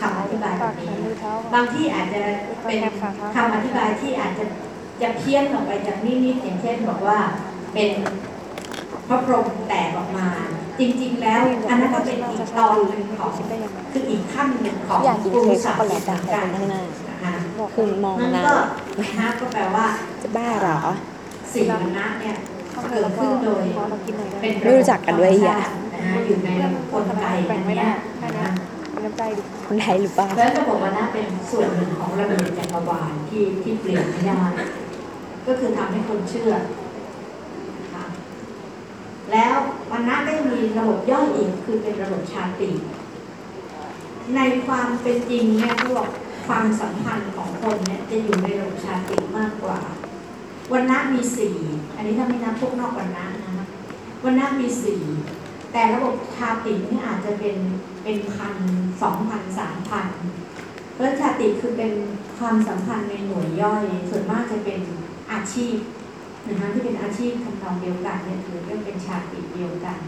ายแบบนี้บางที่อาจจะเป็นคำอธิบายที่อาจจะจะเพี้ยนออกไปจากนิดๆอย่างเช่นบอกว่าเป็นพระพรหมแตกออกมา จริงๆแล้วอันนั้นก็เป็นอีกตอนหนึ่งของคืออีกขั้นหนึ่งของอยากกินปรุงเค้กช็สาอกรโกแลตเหอะมือนแต่กันเป็นข้างหน้านะคะคือมองนั่นหน้าก็นะก็แปลว่าจะบ้าเหรอสิ่งนั้นเนี่ยเกิดขึ้นโดยเป็นไม่รู้จักกันด้วยเหี้ยนะคะอยู่ในระบบกลไกอันเนี้ยนะคะน้ำใจดิคนไทยหรือเปล่าแล้วระบบวันนั้นเป็นส่วนหนึ่งของระเบียบจักรวาลที่ที่เปลี่ยนไม่ได้ก็คือทำให้คนเชื่อนะคะแล้ววันนั้นก็มีระบบย่อยอีกคือเป็นระบบชาติ ในความเป็นจริงเนี่ยเขาบอกความสัมพันธ์ของคนเนี่ยจะอยู่ในระบบชาติมากกว่าวันนั้นมีสี่อันนี้ถ้าไม่นับพวกนอกวันนั้นนะวันนั้นมีสี่แต่ระบบชาตินี่อาจจะเป็นเป็นพันสองพันสามพันเพราะชาติคือเป็นความสัมพันธ์ในหน่วยย่อยส่วนมากจะเป็นอาชีพนะคะที่เป็นอาชีพทำนองเดียวกันเนี่ยถือว่าเป็นชาติเดียวกัน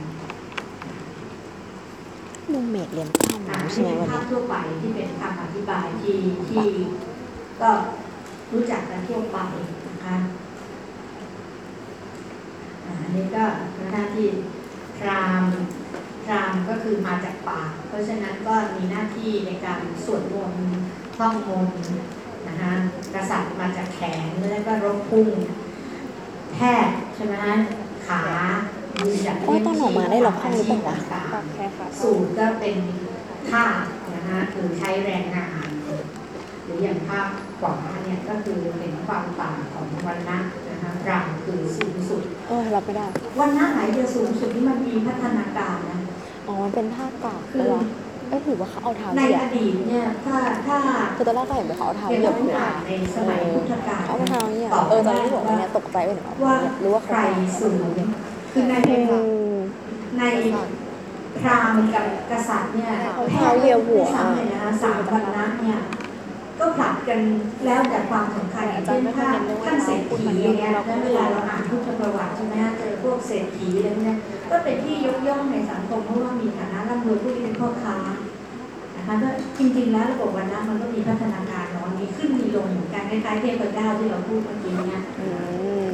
ลุงเมดเรียนข้าวหมูใช่ไหมวันภานี้พทั่วไปที่เป็นคำอธิบายที่ที่ก็รู้จักกันทั่วไปนะคะอันนี้ก็หน้าที่พราหมณ์พราหมณ์ก็คือมาจากปากเพราะฉะนั้นก็มีหน้าที่ในการสวดมนต์ท่องมนต์นะคะกษัตริย์มาจากแขนแล้วก็รบพุ่งแพทย์ใช่ไหมขาดูจากโอ้ยตอนออกมาได้ล็อกห้องหรือเปล่าวะปากแค่ค่ะสูตรก็เป็นท่านะคะคือใช้แรงงาน หรืออย่างภาพขวาเนี่ยก็คือเห็นความต่างของวันนะนะคะรามคือสูงสุดเออรับไม่ได้วันนะไหนจะสูงสุดที่มันมีพัฒนาการนะอ๋อ มันเป็นท่ากาบคืเหรออเอ้ยหรือว่าเขาเอาเท้าในเหยียอบ ดีตเนี่ยถ้าถ้าคือตอนแรกก็เห็นว่าเขาเอาเท้าเดี๋ยวเหยียเราบหัวอ่านในสมัยพุทธกาลเอาเท้าเหยียบตอบเออตอนได้นี้ที่บอกว่าเนี่ยตกใจไปถึงว่าหรือว่าใครเขาสูงคือในอืมในพราหมณ์กับกษัตริย์เนี่ยเอาเท้าเหยียบหัวสามเลยนะคะสามวันนะเนี่ยก็ผลัดกันแล้วแต่ความสำคัญอย่างเช่นถ้าท่านเศรษฐีอย่างเงี้ยแล้วเวลาเราอ่านพุทธประวัติใช่ไหมเจอพวกเศรษฐีอะไรเนี่ยก็เป็นที่ยกย่องในสังคมเพราะว่ามีฐานะร่ำรวยผู้ที่เป็นพ่อค้านะคะก็จริงๆแล้วระบบวันนะมันก็มีพัฒนาการเนาะมีขึ้นมีลงเหมือนกันคล้ายๆเทพเจ้าที่เราพูดเมื่อกี้เนี่ยอืม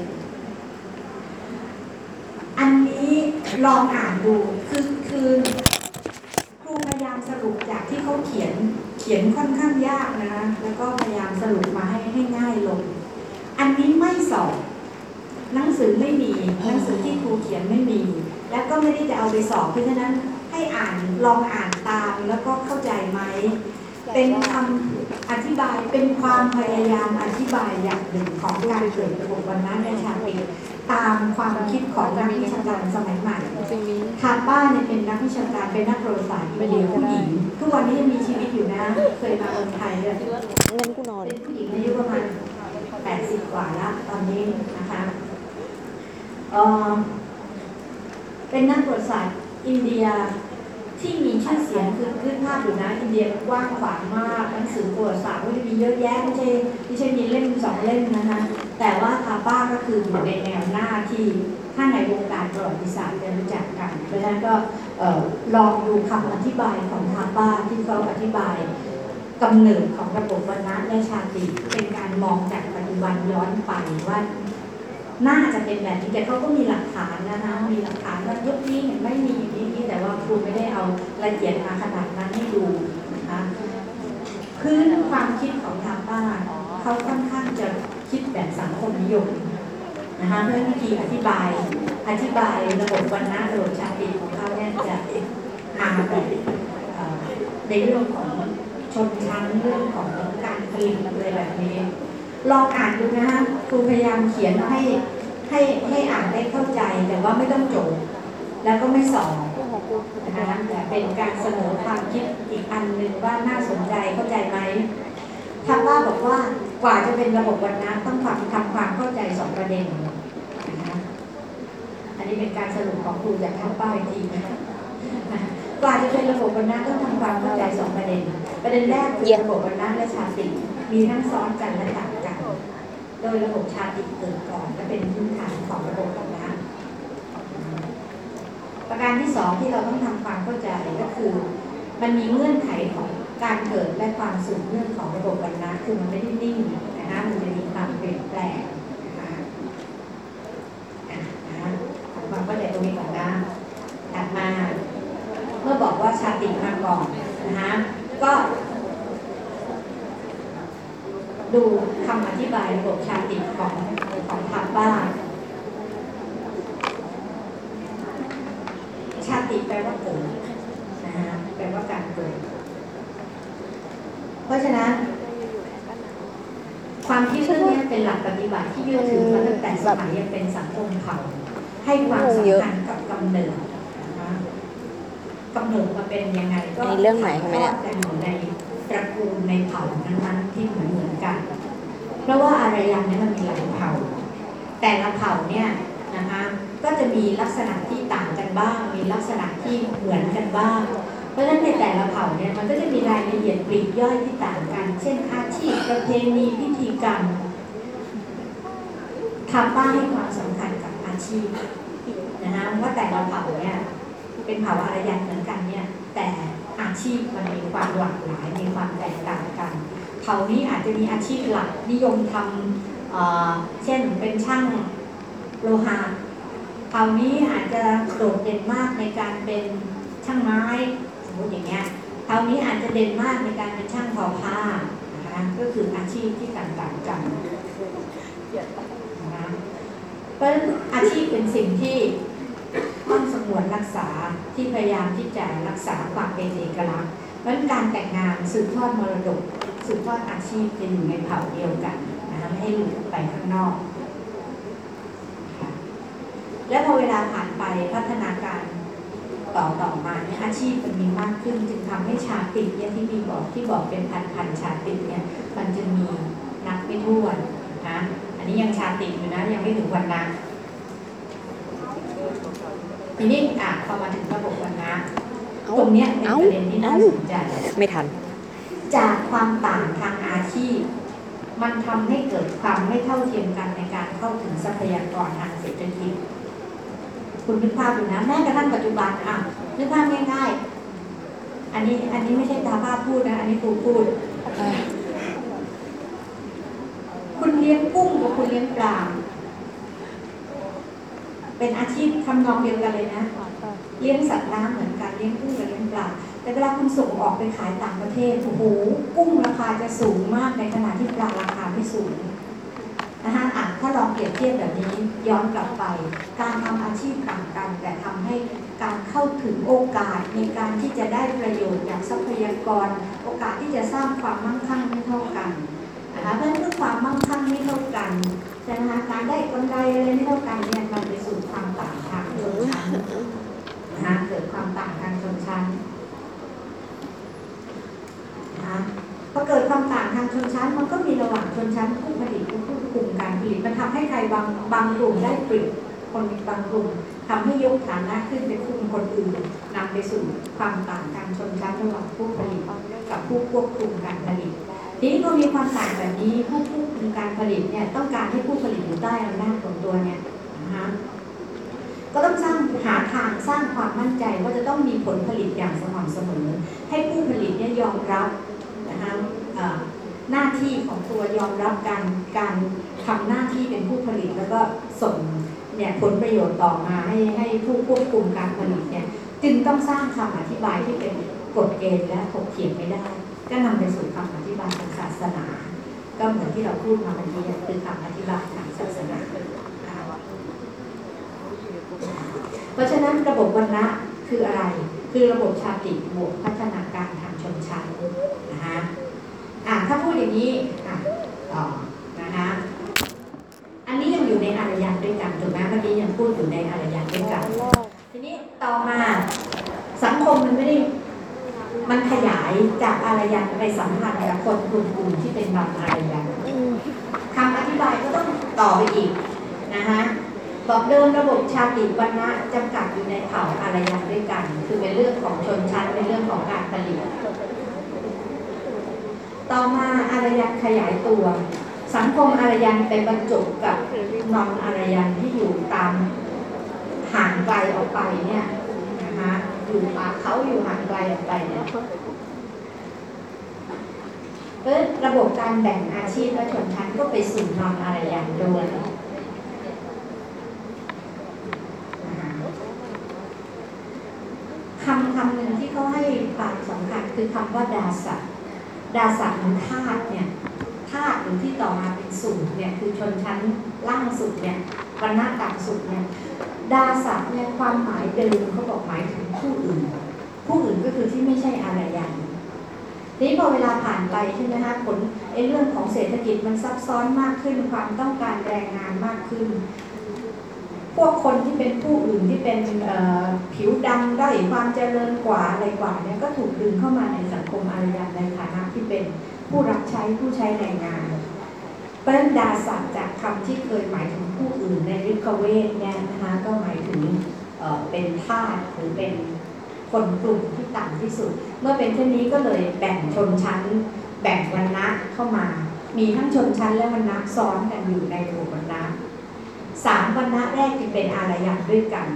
อันนี้ลองอ่านดูคือคือครูพยายามสรุปจากที่เขาเขียนเขียนค่อนข้างยากนะแล้วก็พยายามสรุปมาให้ให้ง่ายลง อันนี้ไม่สอบหนังสือไม่มีหนังสือที่ครูเขียนไม่มี แล้วก็ไม่ได้จะเอาไปสอบเพราะฉะนั้นให้อ่านลองอ่านตามแล้วก็เข้าใจไหมเป็นคำอธิบายเป็นความพยายามอธิบายอย่างหนึ่งของการเกิดระบบวันนั้นในชาติตามความคิดของนักวิชาการสมัยใหม่สิ่งนี้ทาป้าเนี่ยเป็นนักวิชาการเป็นนักประวัติศาสตร์อินเดียผู้หญิงทุกวันนี้ยังมีชีวิตอยู่นะเคยมาเมืองไทยเลยงั้นกูนอนเป็นผู้หญิงอายุประมาณแปดสิบกว่าแล้วตอนนี้นะคะเอ่อเป็นนักประวัติศาสตร์อินเดียที่มีชื่อเสียงคือขึ้นภาพอยู่นะอินเดียกว้างขวางมากหนังสือประวัติศาสตร์ก็จะมีเยอะแยะไม่ใช่ไม่ใช่มีเล่มสองเล่มนะคะแต่ว่าทาป้าก็คืออยู่ในแนวหน้าที่ถ้าในวงการประวัติศาสตร์จะรู้จักกันเพราะฉะนั้นก็เอ่อลองดูคำอธิบายของทาป้าที่เขาอธิบายกำเนิดของระบบวรรณะและชาติเป็นการมองจากปัจจุบันย้อนไปว่าน่าจะเป็นแบบนี้แต่เขาก็มีหลักฐานนะคะมีหลักฐานว่ายุคนี้เห็นไม่มีอย่างนี้แต่ว่าครูไม่ได้เอาละเอียดมาขนาดนั้นให้ดูนะคะพื้นความคิดของทาป้าเขาค่อนข้างจะคิดแบบสังคมนิยมนะคะเพื่อวิธีอธิบายอธิบายระบบวรรณะระบบชาติของเขาเนี่ยจะมาแบบเอ่อในเรื่องของชนชั้นเรื่องของการผลิตอะไรแบบนี้ลองอ่านดูนะคะครูพยายามเขียนให้ให้ให้อ่านได้เข้าใจแต่ว่าไม่ต้องโจทย์แล้วก็ไม่สอบนะคะแต่เป็นการเสนอความคิดอีกอันหนึ่งว่าน่าสนใจเข้าใจไหมทาว่าบอกว่ากว่าจะเป็นระบบวรรณะต้องทำทำความเข้าใจสองประเด็นนะคะอันนี้เป็นการสรุปของครูจากท่านป้าอีกทีนะคะกว่าจะเป็นระบบวรรณะต้องทำความเข้าใจสองประเด็นประเด็นแรกคือระบบวรรณะและชาติมีทั้งซ้อนกันและต่างกันโดยระบบชาติเกิดก่อนและเป็นพื้นฐานของระบบวรรณะประการที่สองที่เราต้องทำความเข้าใจก็คือมันมีเงื่อนไขของการเกิดและความสืบเนื่องของระบบวรรณะคือมันไม่ได้นิ่งนะคะมันจะมีความเปลี่ยนแปลงนะคะอ่ะนะทำความเข้าใจตรงนี้ก่อนนะถัดมาเมื่อบอกว่าชาติมาก่อนนะคะก็ดูคำอธิบายระบบชาติของของพาบ้าชาติแปลว่าเกิดนะคะแปลว่าการเกิดเพราะฉะนั้นความคิดเรื่องนี้เป็นหลักปฏิบัติที่ยึดถือมาตั้งแต่สมัยยังเป็นสังคมเผ่าให้ความสำคัญกับกำเนิดนะคะกำเนิดมาเป็นยังไงก็มีเรื่องไหนไหมเนี่ยจะอยู่ในตระกูลในเผ่านั้นๆที่เหมือนเหมือนกันเพราะว่าอารยันเนี่ยมันมีหลายเผ่าแต่ละเผ่าเนี่ยนะคะก็จะมีลักษณะที่ต่างกันบ้างมีลักษณะที่เหมือนกันบ้างเพราะฉะนั้นในแต่ละเผ่าเนี่ยมันก็จะมีรายละเอียดปลีกย่อยที่ต่างกันเช่นอาชีพประเพณีพิธีกรรมทำบ้าให้ความสำคัญกับอาชีพนะคะว่าแต่ละเผ่าเนี่ยเป็นเผ่าอารยันเหมือนกันเนี่ยแต่อาชีพมันมีความหลากหลายมีความแตกต่างกันเผ่านี้อาจจะมีอาชีพหลักนิยมทำเอ่อเช่นเป็นช่างโลหะเผ่านี้อาจจะโดดเด่นมากในการเป็นช่างไม้สมมติอย่างเงี้ยเผ่านี้อาจจะเด่นมากในการเป็นช่างทอผ้านะคะก็คืออาชีพที่ต่างๆกันนะเพราะอาชีพเป็นสิ่งที่ต้องสงวนรักษาที่พยายามที่จะรักษาความเป็นเอกลักษณ์เพราะการแต่งงานสืบทอดมรดกสืบทอดอาชีพจะอยู่ในเผ่าเดียวกันนะคะไม่ให้หลุดไปข้างนอกและพอเวลาผ่านไปพัฒนาการต่อต่อมาเนี่ยอาชีพมันมีมากขึ้นจึงทำให้ชาติเนี่ยที่มีบอกที่บอกเป็นพันพันชาติเนี่ยมันจะมีนับไม่ถ้วนนะอันนี้ยังชาติอยู่นะยังไม่ถึงวรรณะทีนี้อ่ะพอมาถึงระบบวรรณะตรงเนี้ยเป็นประเด็นที่น่าสนใจไม่ทันจากความต่างทางอาชีพมันทำให้เกิดความไม่เท่าเทียมกันในการเข้าถึงทรัพยากรทางเศรษฐกิจคุณนึกภาพดูนะแม้กระทั่งปัจจุบันอ่ะนึกภาพง่ายๆอันนี้อันนี้ไม่ใช่ตาภาพพูดนะอันนี้ครูพูดคุณเลี้ยงกุ้งกับคุณเลี้ยงปลาเป็นอาชีพทำนองเดียวกันเลยนะเลี้ยงสัตว์น้ำเหมือนกันเลี้ยงกุ้งกับเลี้ยงปลาแต่เวลาคุณส่งออกไปขายต่างประเทศโอ้โหกุ้งราคาจะสูงมากในขณะที่ปลาราคาไม่สูงนะคะอ่ะถ้าลองเปรียบเทียบแบบนี้ย้อนกลับไปการทำอาชีพต่างกันแต่ทำให้การเข้าถึงโอกาสในการที่จะได้ประโยชน์จากทรัพยากรโอกาสที่จะสร้างความมั่งคั่งไม่เท่ากันนะคะเพราะฉะนั้นความมั่งคั่งไม่เท่ากันนะคะการได้กำไรอะไรไม่เท่ากันเนี่ยมันไปสู่ความต่างทางชนชั้นนะคะเกิดความต่างทางชนชั้นนะคะพอเกิดความต่างทางชนชั้นมันก็มีระหว่างชนชั้นผู้ผลิตกับผู้กลุ่มการผลิตมันทำให้ใครบางบางกลุ่มได้เปรียบคนบางกลุ่มทำให้ยกฐานะขึ้นเป็นผู้คนอื่นนำไปสู่ความต่างทางชนชั้นระหว่างผู้ผลิตกับผู้ควบคุมการผลิตทีนี้พอมีความต่างแบบนี้ผู้ควบคุมการผลิตเนี่ยต้องการให้ผู้ผลิตอยู่ใต้อำนาจของตัวเนี่ยนะคะก็ต้องสร้างหาทางสร้างความมั่นใจว่าจะต้องมีผลผลิตอย่างสม่ำเสมอให้ผู้ผลิตเนี่ยยอมรับนะคะหน้าที่ของตัวยอมรับการการทำหน้าที่เป็นผู้ผลิตแล้วก็ส่งเนี่ยผลประโยชน์ต่อมาให้ให้ผู้ควบคุมการผลิตเนี่ยจึงต้องสร้างคำอธิบายที่เป็นกฎเกณฑ์และถกเถียงไม่ได้ก็นำไปสู่คำอธิบายทางศาสนาก็เหมือนที่เราพูดมาเมื่อกี้คือคำอธิบายทางศาสนาเพราะฉะนั้นระบบวรรณะคืออะไรคือระบบชาติบวกพัฒนาการทางชนชั้นนะคะอ่ะถ้าพูดอย่างนี้อ่ะต่อนะคะอันนี้ยังอยู่ในอารยันด้วยกันถูกไหมเมื่อกี้ยังพูดอยู่ในอารยันด้วยกันทีนี้ต่อมาสังคมมันไม่ได้มันขยายจากอารยันไปสัมพันธ์กับคนกลุ่มๆที่เป็นบางอารยันคำอธิบายก็ต้องต่อไปอีกนะคะบอกเดิมระบบชาติวรรณะจำกัดอยู่ในเผ่าอารยันด้วยกันคือเป็นเรื่องของชนชั้นเป็นเรื่องของการผลิตต่อมาอารยันขยายตัวสังคมอารยันไปบรรจบกับนอนอารยันที่อยู่ตามห่างไกลออกไปเนี่ยนะคะอยู่ป่าเขาอยู่ห่างไกลออกไปเนี่ยเพราะระบบการแบ่งอาชีพและชนชั้นก็ไปสู่นอนอารยันด้วยคำคำหนึ่งที่เขาให้ความสำคัญคือคำว่าดาสะดาสะหรือธาตุเนี่ยธาตุหรือที่ต่อมาเป็นสูตรเนี่ยคือชนชั้นล่างสุดเนี่ยวรรณะต่ำสุดเนี่ยดาสะเนี่ยความหมายเดิมเขาบอกหมายถึงผู้อื่นผู้อื่นก็คือที่ไม่ใช่อารยันทีนี้พอเวลาผ่านไปใช่ไหมคะผลไอ้เรื่องของเศรษฐกิจมันซับซ้อนมากขึ้นความต้องการแรงงานมากขึ้นพวกคนที่เป็นผู้อื่นที่เป็นผิวดำด้อยความเจริญกว่าอะไรกว่าเนี่ยก็ถูกดึงเข้ามาในสังคมอารยันในฐานะที่เป็นผู้รับใช้ผู้ใช้แรงงานเพราะฉะนั้นดาสัตจากคำที่เคยหมายถึงผู้อื่นในฤกเวทเนี่ยนะคะก็หมายถึง เอ่อ เป็นทาสหรือเป็นคนกลุ่มที่ต่ำที่สุดเมื่อเป็นเช่นนี้ก็เลยแบ่งชนชั้นแบ่งวรรณะเข้ามามีทั้งชนชั้นและวรรณะซ้อนกันอยู่ในหมู่วรรณะสามวรรณะแรกจึงเป็นอารยันด้วยกัน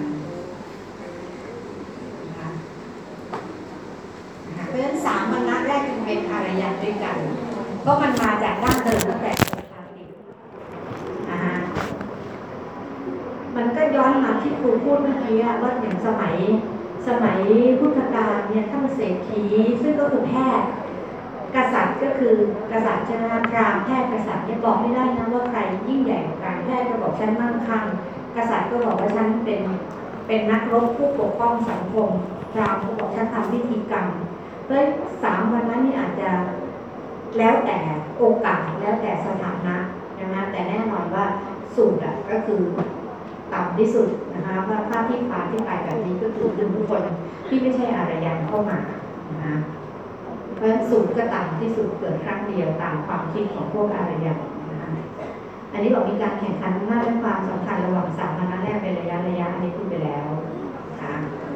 นะคะเพราะฉะนั้นสามวรรณะแรกจึงเป็นอารยันด้วยกันเพราะมันมาจากด้านเดิมตั้งแต่นะคะมันก็ย้อนมาที่ครูพูดเมื่อกี้ว่าอย่างสมัยสมัยพุทธกาลเนี่ยท่านเศรษฐีซึ่งก็คือแพทย์กษัตริย์ก็คือกษัตริย์ชนะพราหมณ์แพทย์กษัตริย์เนี่ยบอกไม่ได้นะว่าใครยิ่งใหญ่กว่ากันแพทย์ก็บอกฉันมั่งคั่งกษัตริย์ก็บอกว่าฉันเป็นเป็นนักรบผู้ปกป้องสังคมพราหมณ์ก็บอกฉันทำพิธีกรรมเพราะสามวันนั้นนี่อาจจะแล้วแต่โอกาสแล้วแต่สถานะนะคะแต่แน่นอนว่าสูตรอ่ะก็คือต่ำที่สุดนะคะว่าภาพที่ผ่านที่ไปแบบนี้ก็คือดึงทุกคนที่ไม่ใช่อารยันเข้ามานะคะเพราะสูตรก็ต่ำที่สุดเกิดครั้งเดียวตามความคิดของพวกอารยันนะคะอันนี้บอกมีการแข่งขันมากเรื่องความสำคัญระหว่างสามวรรณะแรกเป็นระยะระยะอันนี้พูดไปแล้วนะคะ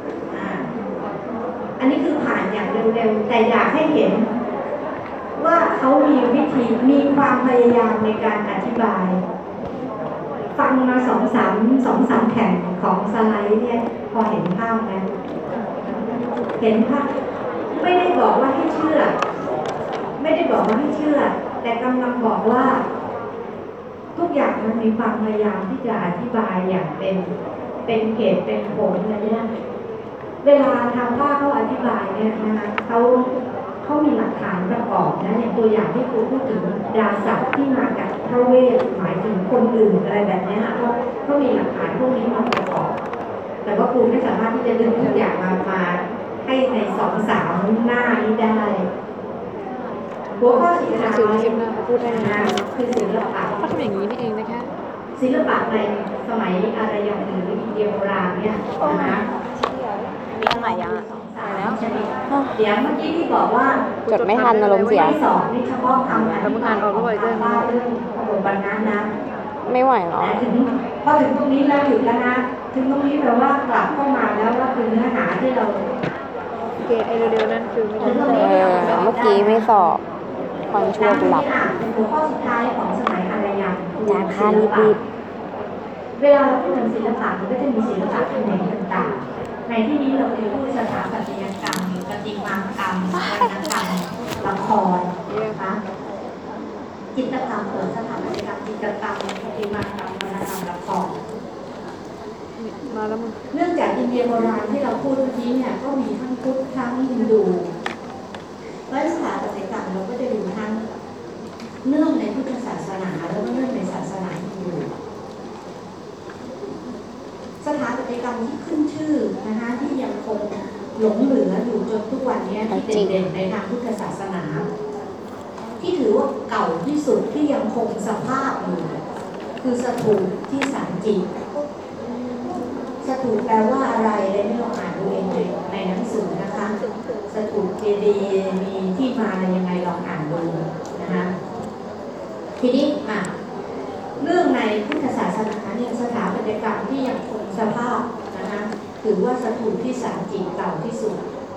อันนี้คือผ่านอย่างเร็วๆแต่อยากให้เห็นว่าเขามีวิธีมีความพยายามในการอธิบายฟังมาสองสามสองสามแผ่นของสไลด์เนี่ยพอเห็นภาพไหมเห็นภาพไม่ได้บอกว่าให้เชื่อไม่ได้บอกว่าให้เชื่อแต่กำลังบอกว่าทุกอย่างมันมีความพยายามที่จะอธิบายอย่างเป็นเป็นเหตุเป็นผลอะไรเนี่ยเวลาทางว่าเขาอธิบายเนี่ยนะคะเขาเขามีหลักฐานประกอบนะอย่างตัวอย่างที่ครูพูดถึงดาศัพท์ที่มาจากพระเวทหมายถึงคนอื่นอะไรแบบนี้ค่ะเขาเขามีหลักฐานพวกนี้มาประกอบแต่ว่าครูไม่สามารถที่จะดึงทุกอย่างมามาให้ในสองสามหน้านี้ได้หัวข้อสุดท้ายพูดได้นะคือศิลปะเขาทำอย่างนี้นี่เองนะคะศิลปะในสมัยอารยันหรืออินเดียโบราณเนี่ยนะคะมีสมัยยังอ่ะแล้วเดี๋ยวเมื่อกี้ที่บอกว่าจดไม่ทันอารมณ์เสียสอบนี่เฉพาะทำแล้วมึงอ่านออกด้วยเรื่องเรื่องระบบบรรณะนะไม่ไหวหรอถึงพอถึงตรงนี้แล้วหยุดแล้วนะถึงตรงนี้แปลว่ากลับเข้ามาแล้วว่าคือเนื้อหาที่เราโอเคไอเร็วๆนั่นคือไม่ได้เออเมื่อกี้ไม่สอบฟังชั่วหลับเป็นหัวข้อสุดท้ายของสมัยอารยันจานค่ารีบเวลาเราพูดถึงศิลปะมันก็จะมีศิลปะแขนงต่างๆในที่นี้เราจะพูดสถาปัตยกรรมประติมากรรมวรรณกรรมละครนะคะจิตรกรรมเปิดสถาปัตยกรรมจิตรกรรมประติมากรรมวรรณกรรมละครมาแล้วมึงเนื่องจากอินเดียโบราณที่เราพูดเมื่อกี้เนี่ยก็มีทั้งพุทธทั้งฮินดูและสถาปัตยกรรมเราก็จะดูทั้งเนื่องในพุทธศาสนาแล้วก็เนื่องในศาสนาฮินดูสถาปัตยกรรมที่ขึ้นชื่อนะคะที่ยังคงหลงเหลืออยู่จนทุกวันนี้ที่เด่นๆในทางพุทธศาสนาที่ถือว่าเก่าที่สุดที่ยังคงสภาพอยู่คือสถูปที่สันจิสถูปแปลว่าอะไรเลยไม่ลองอ่านดูเองในในหนังสือนะคะสถูปเจดีย์มีที่มาอะไรยังไงลองอ่านดูนะคะทีนี้อ่ะเรื่องในพุทธศาสนาเนี่ยสถาปัตยกรรมที่ยังคงสภาพนะคะถือว่าสถูปที่สันจิเก่าที่สุด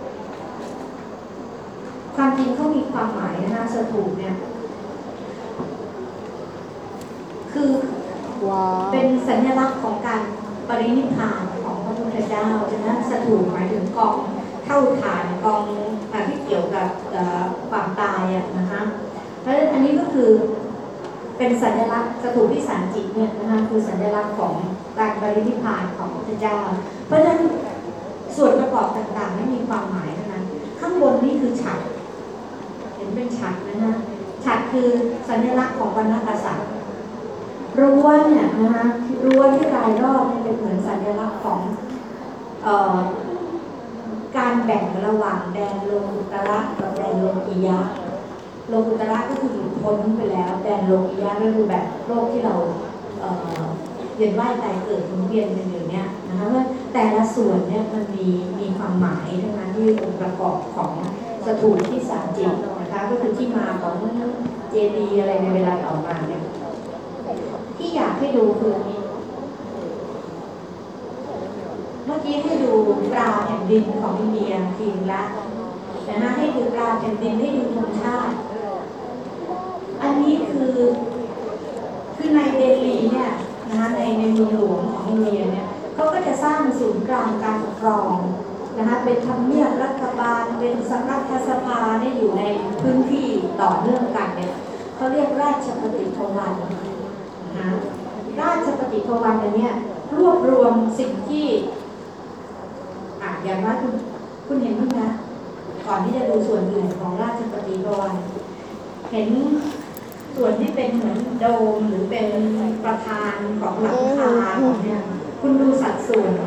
ความจริงเขามีความหมายนะคะสถูปเนี่ยคือ wow. เป็นสัญลักษณ์ของการปรินิพพานของพระพุทธเจ้าฉะนั้นสถูปหมายถึงกองเท่าฐานกองที่เกี่ยวกับความตายอะนะคะเพราะฉะนั้นอันนี้ก็คือเป็นสัญลักษณ์สถูปพิสารจิตเนี่ยนะคะคือสัญลักษณ์ของการปรินิพพานของพระพุทธเจ้าเพราะฉะนั้นส่วนประกอบต่างๆไม่มีความหมายเท่านั้นข้างบนนี่คือฉัตรเห็นเป็นฉัตรนะฮะฉัตรคือสัญลักษณ์ของวรรณกษัตริย์รั้วเนี่ยนะคะรั้วที่รายรอบเนี่ยเป็นเหมือนสัญลักษณ์ของเอ่อการแบ่งระหว่างแดนโลกุตระกับแดนโลกียะโลกุตระก็คือหลุดพ้นไปแล้วแดนโลกียะก็คือแบบโลกที่เราเอ่อเวียนว่ายตายเกิดหมุนเวียนกันอยู่เนี่ยนะคะว่าแต่ละส่วนเนี่ยมันมีมีความหมายทั้งนั้นที่องค์ประกอบของสถูปที่สามจิตนะคะก็คือที่มาของเจดีย์อะไรในเวลาต่อมาเนี่ยที่อยากให้ดูคืออันนี้เมื่อกี้ให้ดูปลาแผ่นดินของอินเดียทีมละนะคะให้ดูปลาแผ่นดินให้ดูธงชาติอันนี้คือคือในเดลีเนี่ยนะคะในในเมืองหลวงของอินเดียเนี่ยเขาก็จะสร้างศูนย์กลางการปกครองนะคะเป็นทำเนียบรัฐบาลเป็นสำนักสภาเนี่ยอยู่ในพื้นที่ต่อเนื่องกันเนี่ยเขาเรียกราชปฏิภวันนะราชปฏิภวันอันเนี้ยรวบรวมสิ่งที่อ่ะอย่างว่าคุณคุณเห็นมั้ยนะก่อนที่จะดูส่วนอื่นของราชปฏิภวันเห็นส่วนที่เป็นเหมือนโดมหรือเป็นประธานของหลังคาของเนี่ยคุณดูสัดส่วน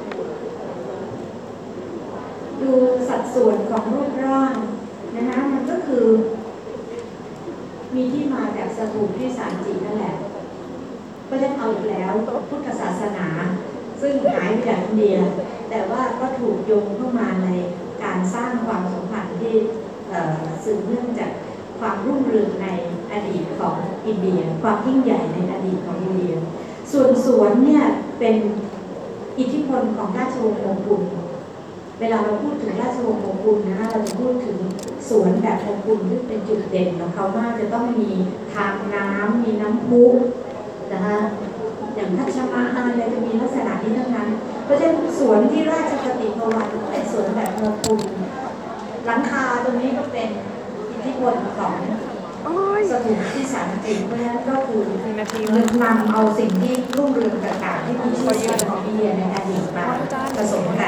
ดูสัดส่วนของรูปร่างนะคะมันก็คือมีที่มาจากสถูปที่สารจิตนั่นแหละก็จะเอาอีกแล้วพุทธศาสนาซึ่งหายไปจากอินเดียแต่ว่าก็ถูกโยงเข้ามาในการสร้างความสัมพันธ์ที่สืบเนื่องจากความรุ่งเรืองในอดีตของอินเดียความยิ่งใหญ่ในอดีตของอินเดียส่วนสวนเนี่ยเป็นอิทธิพลของราชวงศ์โมกุลเวลาเราพูดถึงราชวงศ์โมกุลนะคะเราจะพูดถึงสวนแบบโมกุลที่เป็นจุดเด่นของเขามากจะต้องมีทางน้ำมีน้ำพุนะคะอย่างทัชมาฮาลอะไรจะมีลักษณะนี้ทั้งนั้นเพราะฉะนั้นสวนที่ราชปฏิภวันเป็นสวนแบบโมกุลหลังคาตรงนี้ก็เป็นอิทธิพลของสถูปที่สามจิตเพราะฉะนั้นก็คือเนำเอาสิ่งที่รุ่งเรืองต่างๆที่มีชื่อเสียงของอินเดียในอดีตมาผสมกัน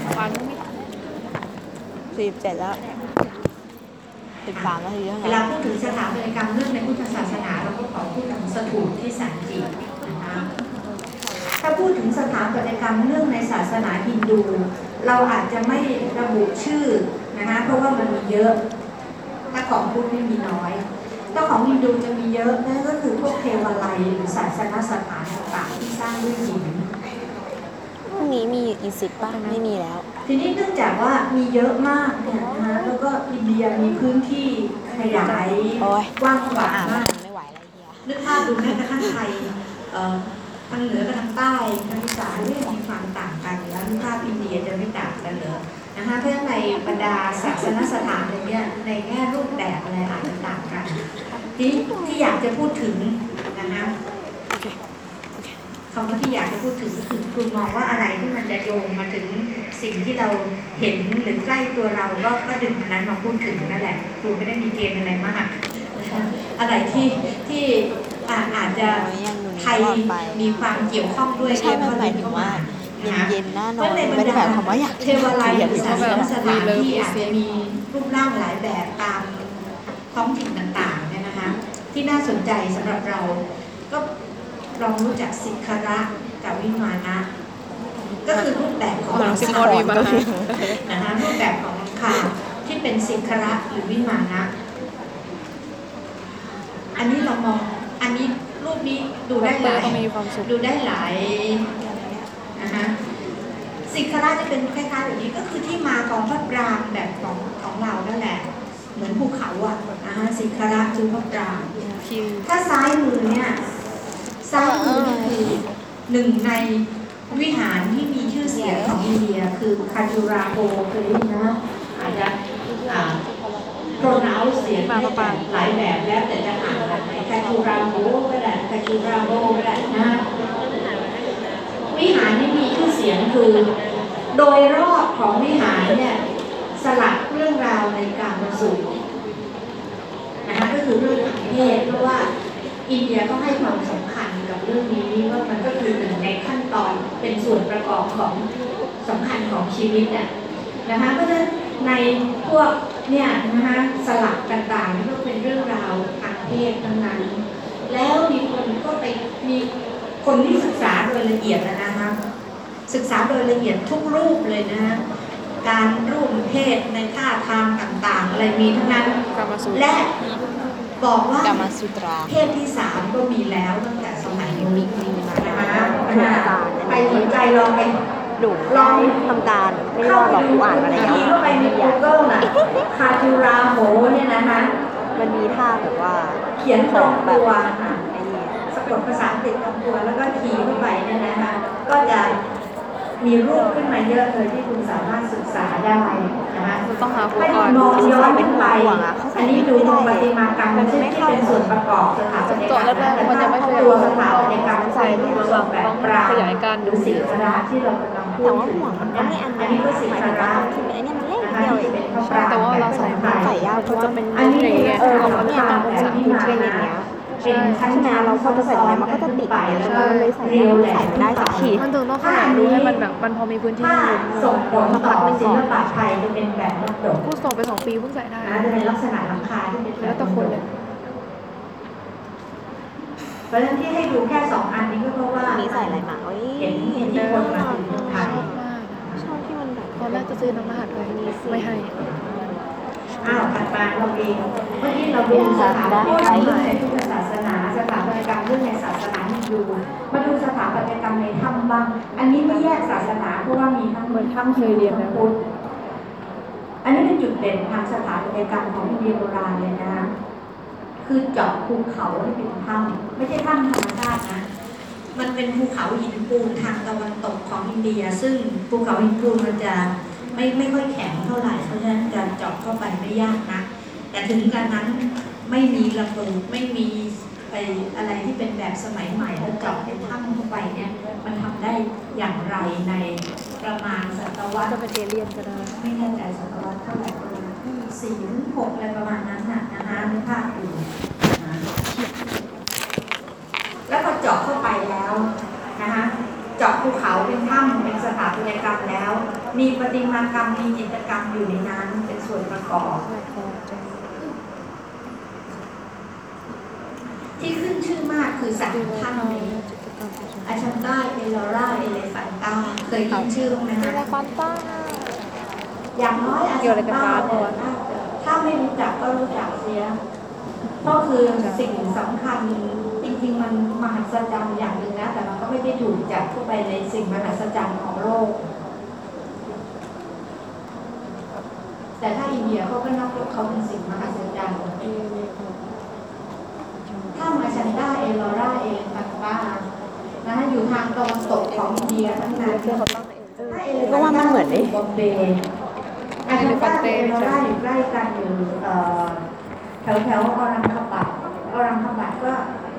สี่สิบเจ็ดแล้วสิบสามนาทีแล้วเวลาพูดถึงสถาปัตยกรรมเรื่องในพุทธศาสนาเราก็ขอพูดถึงสถูปที่สามจิตนะคะถ้าพูดถึงสถาปัตยกรรมเรื่องในศาสนาฮินดูเราอาจจะไม่ระบุชื่อนะคะเพราะว่ามันมีเยอะถ้าของพุทธนี่มีน้อยถ้าของฮินดูจะมีเยอะนั่นก็คือพวกเทวาลัยหรือศาสนสถานต่างๆที่สร้างด้วยหินพรุ่งนี้มีอีกสิบบ้างไม่มีแล้วทีนี้เนื่องจากว่ามีเยอะมากเนี่ยนะคะแล้วก็อินเดียมีพื้นที่ขยายกว้างขวางมากไม่ไหวแล้วเฮียนึกภาพดูแม้กระทั่งไทยทางเหนือกับทางใต้ทางอีสานเนี่ยมีความต่างกันแล้วนึกภาพอินเดียจะไม่ต่างกันเลยนะคะเพราะฉะนั้นในบรรดาศาสนสถานเนี่ยในแง่รูปแบบอะไรอาจจะต่างกันที่ที่อยากจะพูดถึงนะคะคำว่าที่อยากจะพูดถึงก็คือคุณมองว่าอะไรที่มันจะโยงมาถึงสิ่งที่เราเห็นหรือใกล้ตัวเราก็ก็ดึงอันนั้นมาพูดถึงนั่นแหละครูไม่ได้มีเกณฑ์อะไรมากอะไรที่ที่อาจจะไทยมีความเกี่ยวข้องด้วยใช่ไม่หมายถึงว่าเย็นๆหน้านอนไม่ได้แบบคำว่าอยากเทวาลัยหรือศาสนสถานที่อาจจะมีรูปร่างหลายแบบตามท้องถิ่นต่างๆเนี่ยนะคะที่น่าสนใจสำหรับเราก็ลองรู้จักสิกขระกับวิมานะก็คือรูปแบบของหลังคานะคะรูปแบบของหลังคาที่เป็นสิกขระหรือวิมานะอันนี้เรามองอันนี้รูปนี้ดูได้หลายดูได้หลายนะคะสิกขระจะเป็นคล้ายๆแบบนี้ก็คือที่มาของพระปรางแบบของของเรานั่นแหละเหมือนภูเขาอ่ะนะคะสิกขระคือพระปรางถ้าซ้ายมือเนี่ยซ้ายมือนี่คือหนึ่งในวิหารที่มีชื่อเสียงของอินเดียคือคาจูราโกเคยได้ยินนะอาจจะโปรนาวเสียงหลายแบบแล้วแต่จะอ่านแบบไหนคาจูราโกก็ได้คาจูราโกก็ได้นะวิหารที่มีชื่อเสียงคือโดยรอบของวิหารเนี่ยสลักเรื่องราวในการบรรสุนะคะก็คือคือเรื่องทางเพศเพราะว่าอินเดียก็ให้ความสำคัญกับเรื่องนี้ว่ามันก็คือหนึ่งในขั้นตอนเป็นส่วนประกอบของสำคัญของชีวิตอ่ะนะคะเพราะฉะนั้นในพวกเนี่ยนะคะสลักต่างๆนี่ก็เป็นเรื่องราวทางเพศทั้งนั้นแล้วมีคนก็ไปมีคนที่ศึกษาโดยละเอียดนะคะศึกษาโดยละเอียดทุกรูปเลยนะการร่วมเพศในท่าทางต่างๆอะไรมีทั้งนั้นและบอกว่ากามาสุตราเพศที่สามก็มีแล้วตั้งแต่สมัยนี้มีมีมานะคะอาจารย์ใครสนใจลองไปหนูลองทำการไม่รอดหรอกกูอ่านมาแล้วทีเข้าไปใน Google น่ะคาจูราโหเนี่ยนะคะมันมีท่าแบบว่าเขียนตรงแบบตัวไอ้นี่สะกดภาษาอังกฤษตรงตัวแล้วก็คีย์เข้าไปเนี่ยนะคะก็จะมีรูปขึ้นมาเยอะเลยที่คุณสามารถศึกษาได้นะคะต้องหาหัวไม่ก่อนมองย้อนขึ้นไปอันนี้ดูประติมากรรมที่เป็นส่วนประกอบสถาปัตยกรรมแรกๆมันยังไม่ขยับตัวสถาปัตยกรรมใส่รูปทรงแบบปรางขยายการหรือศิลปะที่เรากำลังพูดแต่ว่าถึงห่วงมันก็ไม่อันอันนี้ก็ศิลหมายถึงปะว่าตรงที่เป็นไอ้เนี่ยมันเล็กนะคะเดียวเอที่งเป็นพระปรางแต่ว่าเราใส่แบบใส่ยากเพราะว่าเป็นอันนี้อย่างเงี้ยเออเรามันไม่จะเอาเป็นแบบที่เป็นมาอย่างเงี้ยเป็นชั้นใช่ไหมเราพอจะใส่ตรงไหนมันก็จะติดอย่างเงี้ยแล้วมันเลยใส่ไม่ได้ใส่ไม่ได้สักทีมันถึงต้องขยับดูให้มันแบบมันพอมีพื้นที่ถ้าให้ส่งผลสักต่พัอกหนึ่งศิก่อลนปะไทยจะเป็นแบบมรดกพูดส่งไปสองปีเพิ่งใส่ได้นะจะเป็นลักษณะหลังคาที่เป็นแบบแล้วแต่คนเลยเพราะฉะนั้นที่ให้ดูแค่สองอันนี้ก็เพราะว่าอันนี้ใส่อะไรมาเอ้ยเห็นเห็นที่คนมาถึงเมืองไทยชอบที่มันแบบตอนแรกจะซื้อน้ำรหัสไปไม่ให้อ้าวถัดมาเราเองเมื่อกี้เราดูสถาปัตยกรรมเรื่องในพุทธศาสนาสถาปัตยกรรมเรื่องในศาสนาฮินดูมาดูสถาปัตยกรรมในถ้ำบ้างอันนี้ไม่แยกศาสนาเพราะว่ามีทั้งเหมือนถ้ำเคยเรียนนะพุทธอันนี้เป็นจุดเด่นทางสถาปัตยกรรมของอินเดียโบราณเลยนะคือเจาะภูเขาให้เป็นถ้ำไม่ใช่ถ้ำธรรมชาตินะมันเป็นภูเขาหินปูนทางตะวันตกของอินเดีย ซึ่งภูเขาหินปูนมันจะไม่ไม่ค่อยแข็งเท่าไหร่เพราะฉะนั้นการเจาะเข้าไปไม่ยากนะแต่ถึงการนั้นไม่มีระเบิดไม่มีไปอะไรที่เป็นแบบสมัยใหม่แล้วเจาะเป็นถ้ำเข้าไปเนี่ยมันทำได้อย่างไรในประมาณศตวรรษจะเป็นเอเลี่ยนก็ได้ไม่แน่ใจศตวรรษเท่าไหร่ประมาณสี่หรือหกอะไรประมาณนั้นน่ะนะคะในภาคอื่นนะแล้วพอเจาะเข้าไปแล้วนะคะเจาะภูเขาเป็นถ้ำเป็นสถาปัตยกรรมแล้ว มีประติมากรรมมีจิตรกรรมอยู่ในนั้นเป็นส่วนประกอบ ที่ขึ้นชื่อมากคือสัตว์ถ้ำนี้อาชันต้าเอลอร่าเอเลฟันต้าเคยยินชื่อไหมคะอะไรฟันต้าอย่างน้อยอาเกี่ยวชัอะไรนกับต้าฟ้าก่อนถ้าไม่รู้จักก็รู้จักเสียก็คือสิ่งสำคัญจริงๆมันมหัศจรรย์อย่างหนึ่งนะแต่มันก็ไม่ได้ถูกจัดเข้าไปในสิ่งมหัศจรรย์ของโลกแต่ถ้าอินเดียเขาก็นับว่าเขาเป็นสิ่งมหัศจรรย์ถ้ามาชันด้าเอลอร่าเอเลฟันต้านะคะอยู่ทางตะวันตกของอินเดียทั้งนั้นก็ว่ามันเหมือนไอ้บอมเบย์อาชันต้าเอลอร่าอยู่ใกล้กันอยู่เอ่อแถวแถวออรังคบัตออรังคบัตก็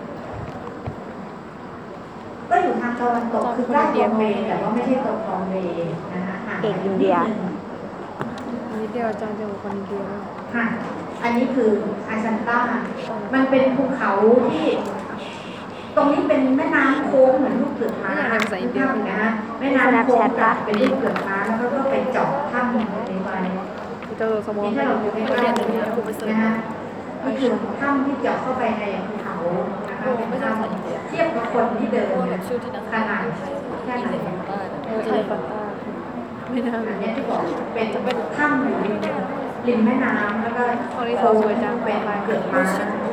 ก็อยู่ทางตะวันตกคือใกล้บอมเบย์แต่ว่าไม่ใช่ตรงบอมเบย์นะคะห่างเอกอินเดียนิดนึงอันนี้เดียวอาจารย์จะบอกคนอินเดียค่ะอันนี้คืออาชันต้ามันเป็นภูเขาที่ ตรงนี้เป็นแม่น้ำโค้งเหมือนลูกเกือกม้านะฮะแม่น้ำโค้งตัดเป็นลูกเกือกม้าแล้วก็ไปเจาะถ้ำในไว้เจอสมองนี่ให้ถ้าเราดูดูให้ใกล้เรียนๆอันตรงนี้นี้ผมไปเสิร์ชนะฮะนี่คือถ้ำที่เจาะเข้าไปในภูเขานะคะเป็นถ้ำเทียบกับคนที่เดินขนาดแค่ไหนเออเอเลฟันต้าไม่น่าอันมีนี้ที่บอกเป็นเป็นถ้ำอยู่ริมริมแม่น้ำแล้วก็ตอนนี้สาวสวยจังเป็นเกือกม้า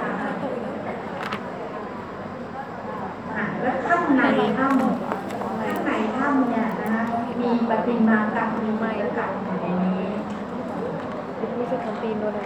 อ่ะแล้วข้างในถ้ำข้างในถ้ำเนี่ยนะคะมีประติมากรรมมีไม้กรรมอยู่ในนี้ไม่ใช่คำตีนโดนอะไร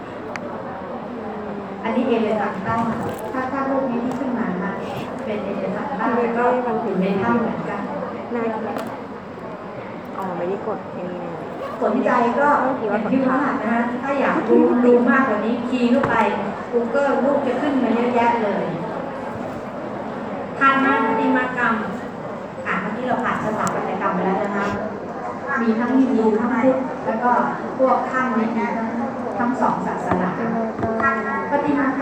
อันนี้เอเลฟันต้าถ้าถ้ารูปนี้ที่ขึ้นมานะเป็นเอเลฟันต้าแล้วก็อยู่ในถ้ำเหมือนกันน่าเกลียดอ๋อไม่ได้กดไอ้นี่แน่สนใจก็อย่างที่ว่านะฮะถ้าอยากรู้รู้มากกว่านี้คีย์เข้าไป Google รูปจะขึ้นมาเยอะแยะเลยทานมาประติมากรรมอ่ะเมื่อกี้เราผ่านสถาปัตยกรรมไปแล้วนะคะมีทั้งฮินดูทั้งพุทธแล้วก็พวกข้ามนี้นะทั้งทั้งสองศาสนาประติมากรรม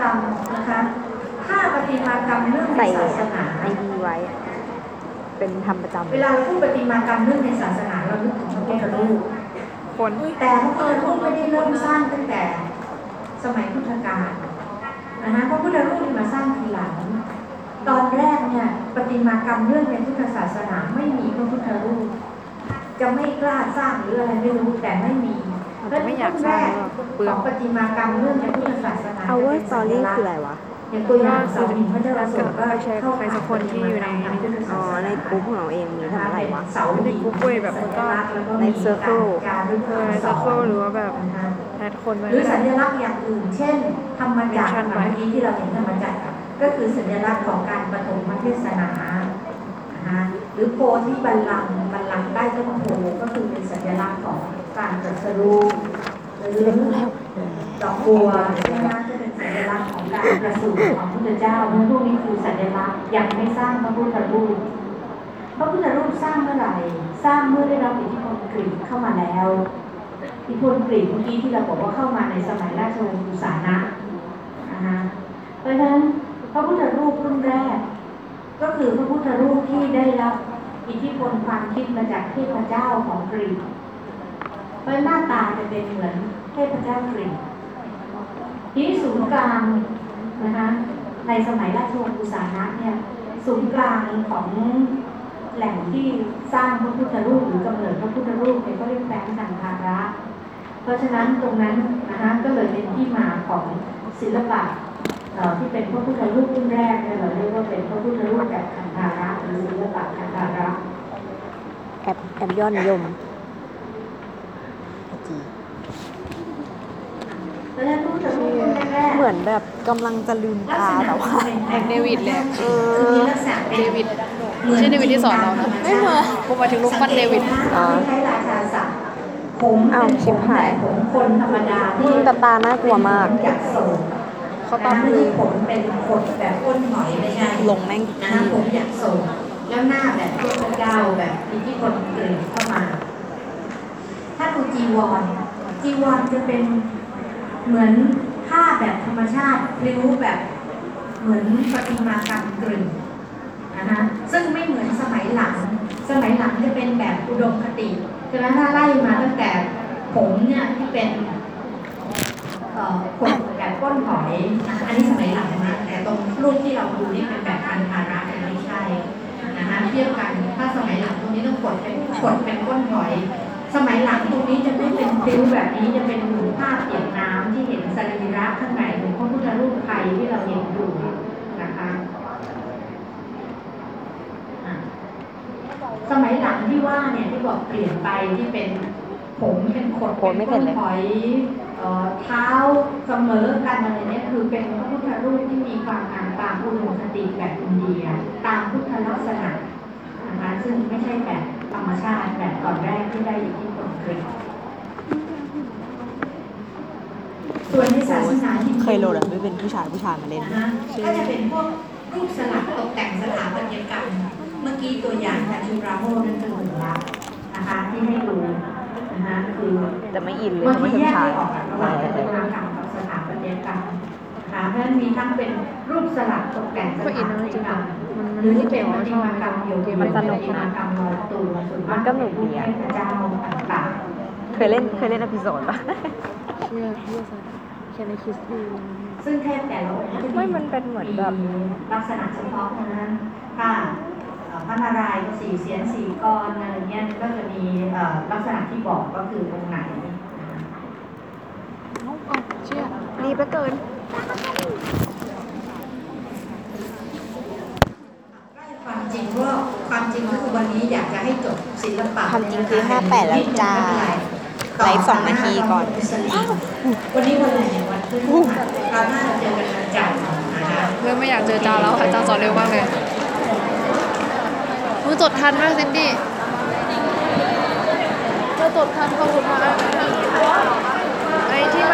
กรรมนะคะถ้าประติมากรรมเรื่องในใส่ศาสนาไอดีไว้ เป็นทำประจำเวลาเราพูดประติมากรรมเรื่องในศาสนาเรานึกถึงพระพุทธรูปคนแต่พระพุทธรูปไม่ได้เริ่มสร้างตั้งแต่สมัยพุทธกาลนะคะพระพุทธรูปมาสร้างทีหลังตอนแรกเนี่ยประติมากรรมเรื่องในพุทธศาสนาไม่มีพระพุทธรูปจะไม่กล้าสร้างหรืออะไรไม่รู้แต่ไม่มีมันจะไม่อยากสร้างหรอกเปลืขออง งประติมากรรมเรื่องในพุทธศาสนา Our Story คืออะไรวะอย่างตัวอย่างเสาหินพระเจ้าอโศกก็ใช้ใครสักคนที่อยู่ในอ๋อ ในกลุ่มของเราเองมีทำอะไรวะเสาหินในกรุ๊ปเว้ยแบบมันก็ใน Circle เออใน Circle หรือว่าแบบ แทนคนไว้หรือก็สัได้ญลักษณ์อย่างอื่น เช่นธรรมจักร Mention ไว้เมื่อกี้ที่เราเห็นธรรมจักรก็คือสัญลักษณ์ของการปฐมเทศนานะคะหรือโพธิบัลลังก์บัลลังก์ใต้ต้นโพก็คือเป็นสัญลักษณ์ของการตรัสรู้หรือดอกบัวนะคะจะเป็นสัญลักษณ์ของการประสูติของพระพุทธเจ้าเมื่อพวกนี้คือสัญลักษณ์ยังไม่สร้างพระพุทธรูปพระพุทธรูปสร้างเมื่อไหร่สร้างเมื่อได้รับอิทธิพลกรีกเข้ามาแล้วอิทธิพลกรีกเมื่อกี้ที่เราบอกว่าเข้ามาในสมัยราชวงศ์กุสานะนะคะเพราะฉะนั้นพระพุทธรูปรุ่นแรกก็คือพระพุทธรูปที่ได้รับอิทธิพลความคิดมาจากเทพเจ้าของกรีกเพราะหน้าตาจะเป็นเหมือนเทพเจ้ากรีกที่ศูนย์กลางนะคะในสมัยราชวงศ์กุสานะเนี่ยศูนย์กลางของแหล่งที่สร้างพระพุทธรูปหรือกำเนิดพระพุทธรูปเนี่ยก็เรียกแฝงกันทาระเพราะฉะนั้นตรงนั้นนะคะก็เลยเป็นที่มาของศิลปะที่เป็นพระพุทธรูปรุ่นแรกเนี่ยเราเรียกว่าเป็นพระพุทธรูปแบบคันธาระหรือศิลปะคันธาระแอปแอปยอดนิยมจีเพราะฉะนั้นพระพุทธรูปรุ่นแรกๆเหมือนแบบกำลังจะลืมตาแต่ว่าแองเดวิดเลยเอคืออมีลักษณะเป็นเดวิดไม่ใช่เดวิดที่สอนเรานะไม่เหมือนกูหมายถึงรูปปั้นเดวิดอ๋อใช้ราชาศัพท์ผมอ้าวเป็นชิบหายผมคนธรรมดาที่แต่ตาน่ากลัวมากจากโศกเขาตามนะมือที่ผมเป็นขดแบบก้นหอยไม่ใช่ลงแม่งนะผมอยากโศกแล้วหน้าแบบเทพเจ้าแบบอิทธิพลกรีกเข้ามา ถ้าดูจีวรจีวรจะเป็นเหมือนผ้าแบบธรรมชาติพลิ้วแบบเหมือนประติมากรรมกรีกนะคะซึ่งไม่เหมือนสมัยหลัง สมัยหลังจะเป็นแบบอุดมคติใช่ไหมถ้าไล่มาตั้งแต่ผมเนี่ยที่เป็นเอ่อคนแบบก้นหอยนะคะอันนี้สมัยหลังนะแต่ตรงรูปที่เราดูนี่เป็นแบบคันธาระอันนี้ใช่นะคะเทียบกันถ้าสมัยหลังตรงนี้ต้องกดเป็นกดเป็นก้นหอย สมัยหลังตรงนี้จะไม่เป็นพลิ้วแบบนี้จะเป็นหลุมผ้าเปียกน้ำที่เห็นสรีระข้างในของพระพุทธรูปไทยที่เราเห็นอยู่นะคะอ่ะสมัยหลังที่ว่าเนี่ยที่บอกเปลี่ยนไปที่เป็นผมเป็นขดโอ้ยไม่เห็นเลยหอยเอ่อเท้าเสมอกันอะไรเนี่ยคือเป็นพระพุทธรูปที่มีความงามตามอุดมคติแบบอินเดียตามพุทธลักษณะนะคะซึ่งไม่ใช่แบบธรรมชาติแบบก่อนแรกที่ได้อิทธิพลกรีกส่วนในศาสนาฮินดูเคยโหลดอะไม่เป็นผู้ชายผู้ชายมาเล่นนะคะก็จะเป็นพวกรูปสลักตกแต่งสถาปัตยกรรม เมื่อกี้ตัวอย่างจากชูราโมนั่นคือหนึ่งละนะคะที่ให้ดูนะคะคือแต่ไม่อินเลยบางเขาทีไม่ใช่แยผู้ชายกไม่ออกอะระหว่างประติมากรรมกับสถาปัตยกรรมนะคะเพราะฉะนั้นมีทั้งเป็นรูปสลักตกแต่งสก็ถาอินปันะตจยริงกรรมๆมันมันหรือไม่ที่เป็เกี่นยวปว่าฏิชอบมากรรมโยเกคีมมัมัน นสสนุนุกกปฏิมากรรมลอยตัวส่วนมันก็หนุกดีอะเทพเจ้าต่างเคยเล่นเคยเล่นอพิโซดปะเชื่อเชื่อซะแค่ในคิสดูๆซึ่งเทพแต่ละองค์ก็จะไม่มันเป็นเหมือนแบบมีลักษณะเฉพาะนั้นถ้าเอ่อพระนารายณ์สี่เสียนสี่กรอะไรเงี้ยก็จะมีเอ่อลักษณะที่บอกก็คือองค์ไหนนะคะเชื่อดีไปเกินความจริงว่าความจริงก็คือวันนี้อยากจะให้จบศิลปะความจริงคือห้าแปดแล้วจ้าไลฟ์สองนาทีก่อนวันนี้วันอะไรเนี่ยวันพฤหัสคราวหน้าเราเจอกันวันจันทร์นะคะเริ่มไม่อยากเจอจาแล้วค่ะจาสอนเร็วมากเลยมึงจดทันไหมซินดี้เธอจดทันข้อสุดท้ายไอ้ที่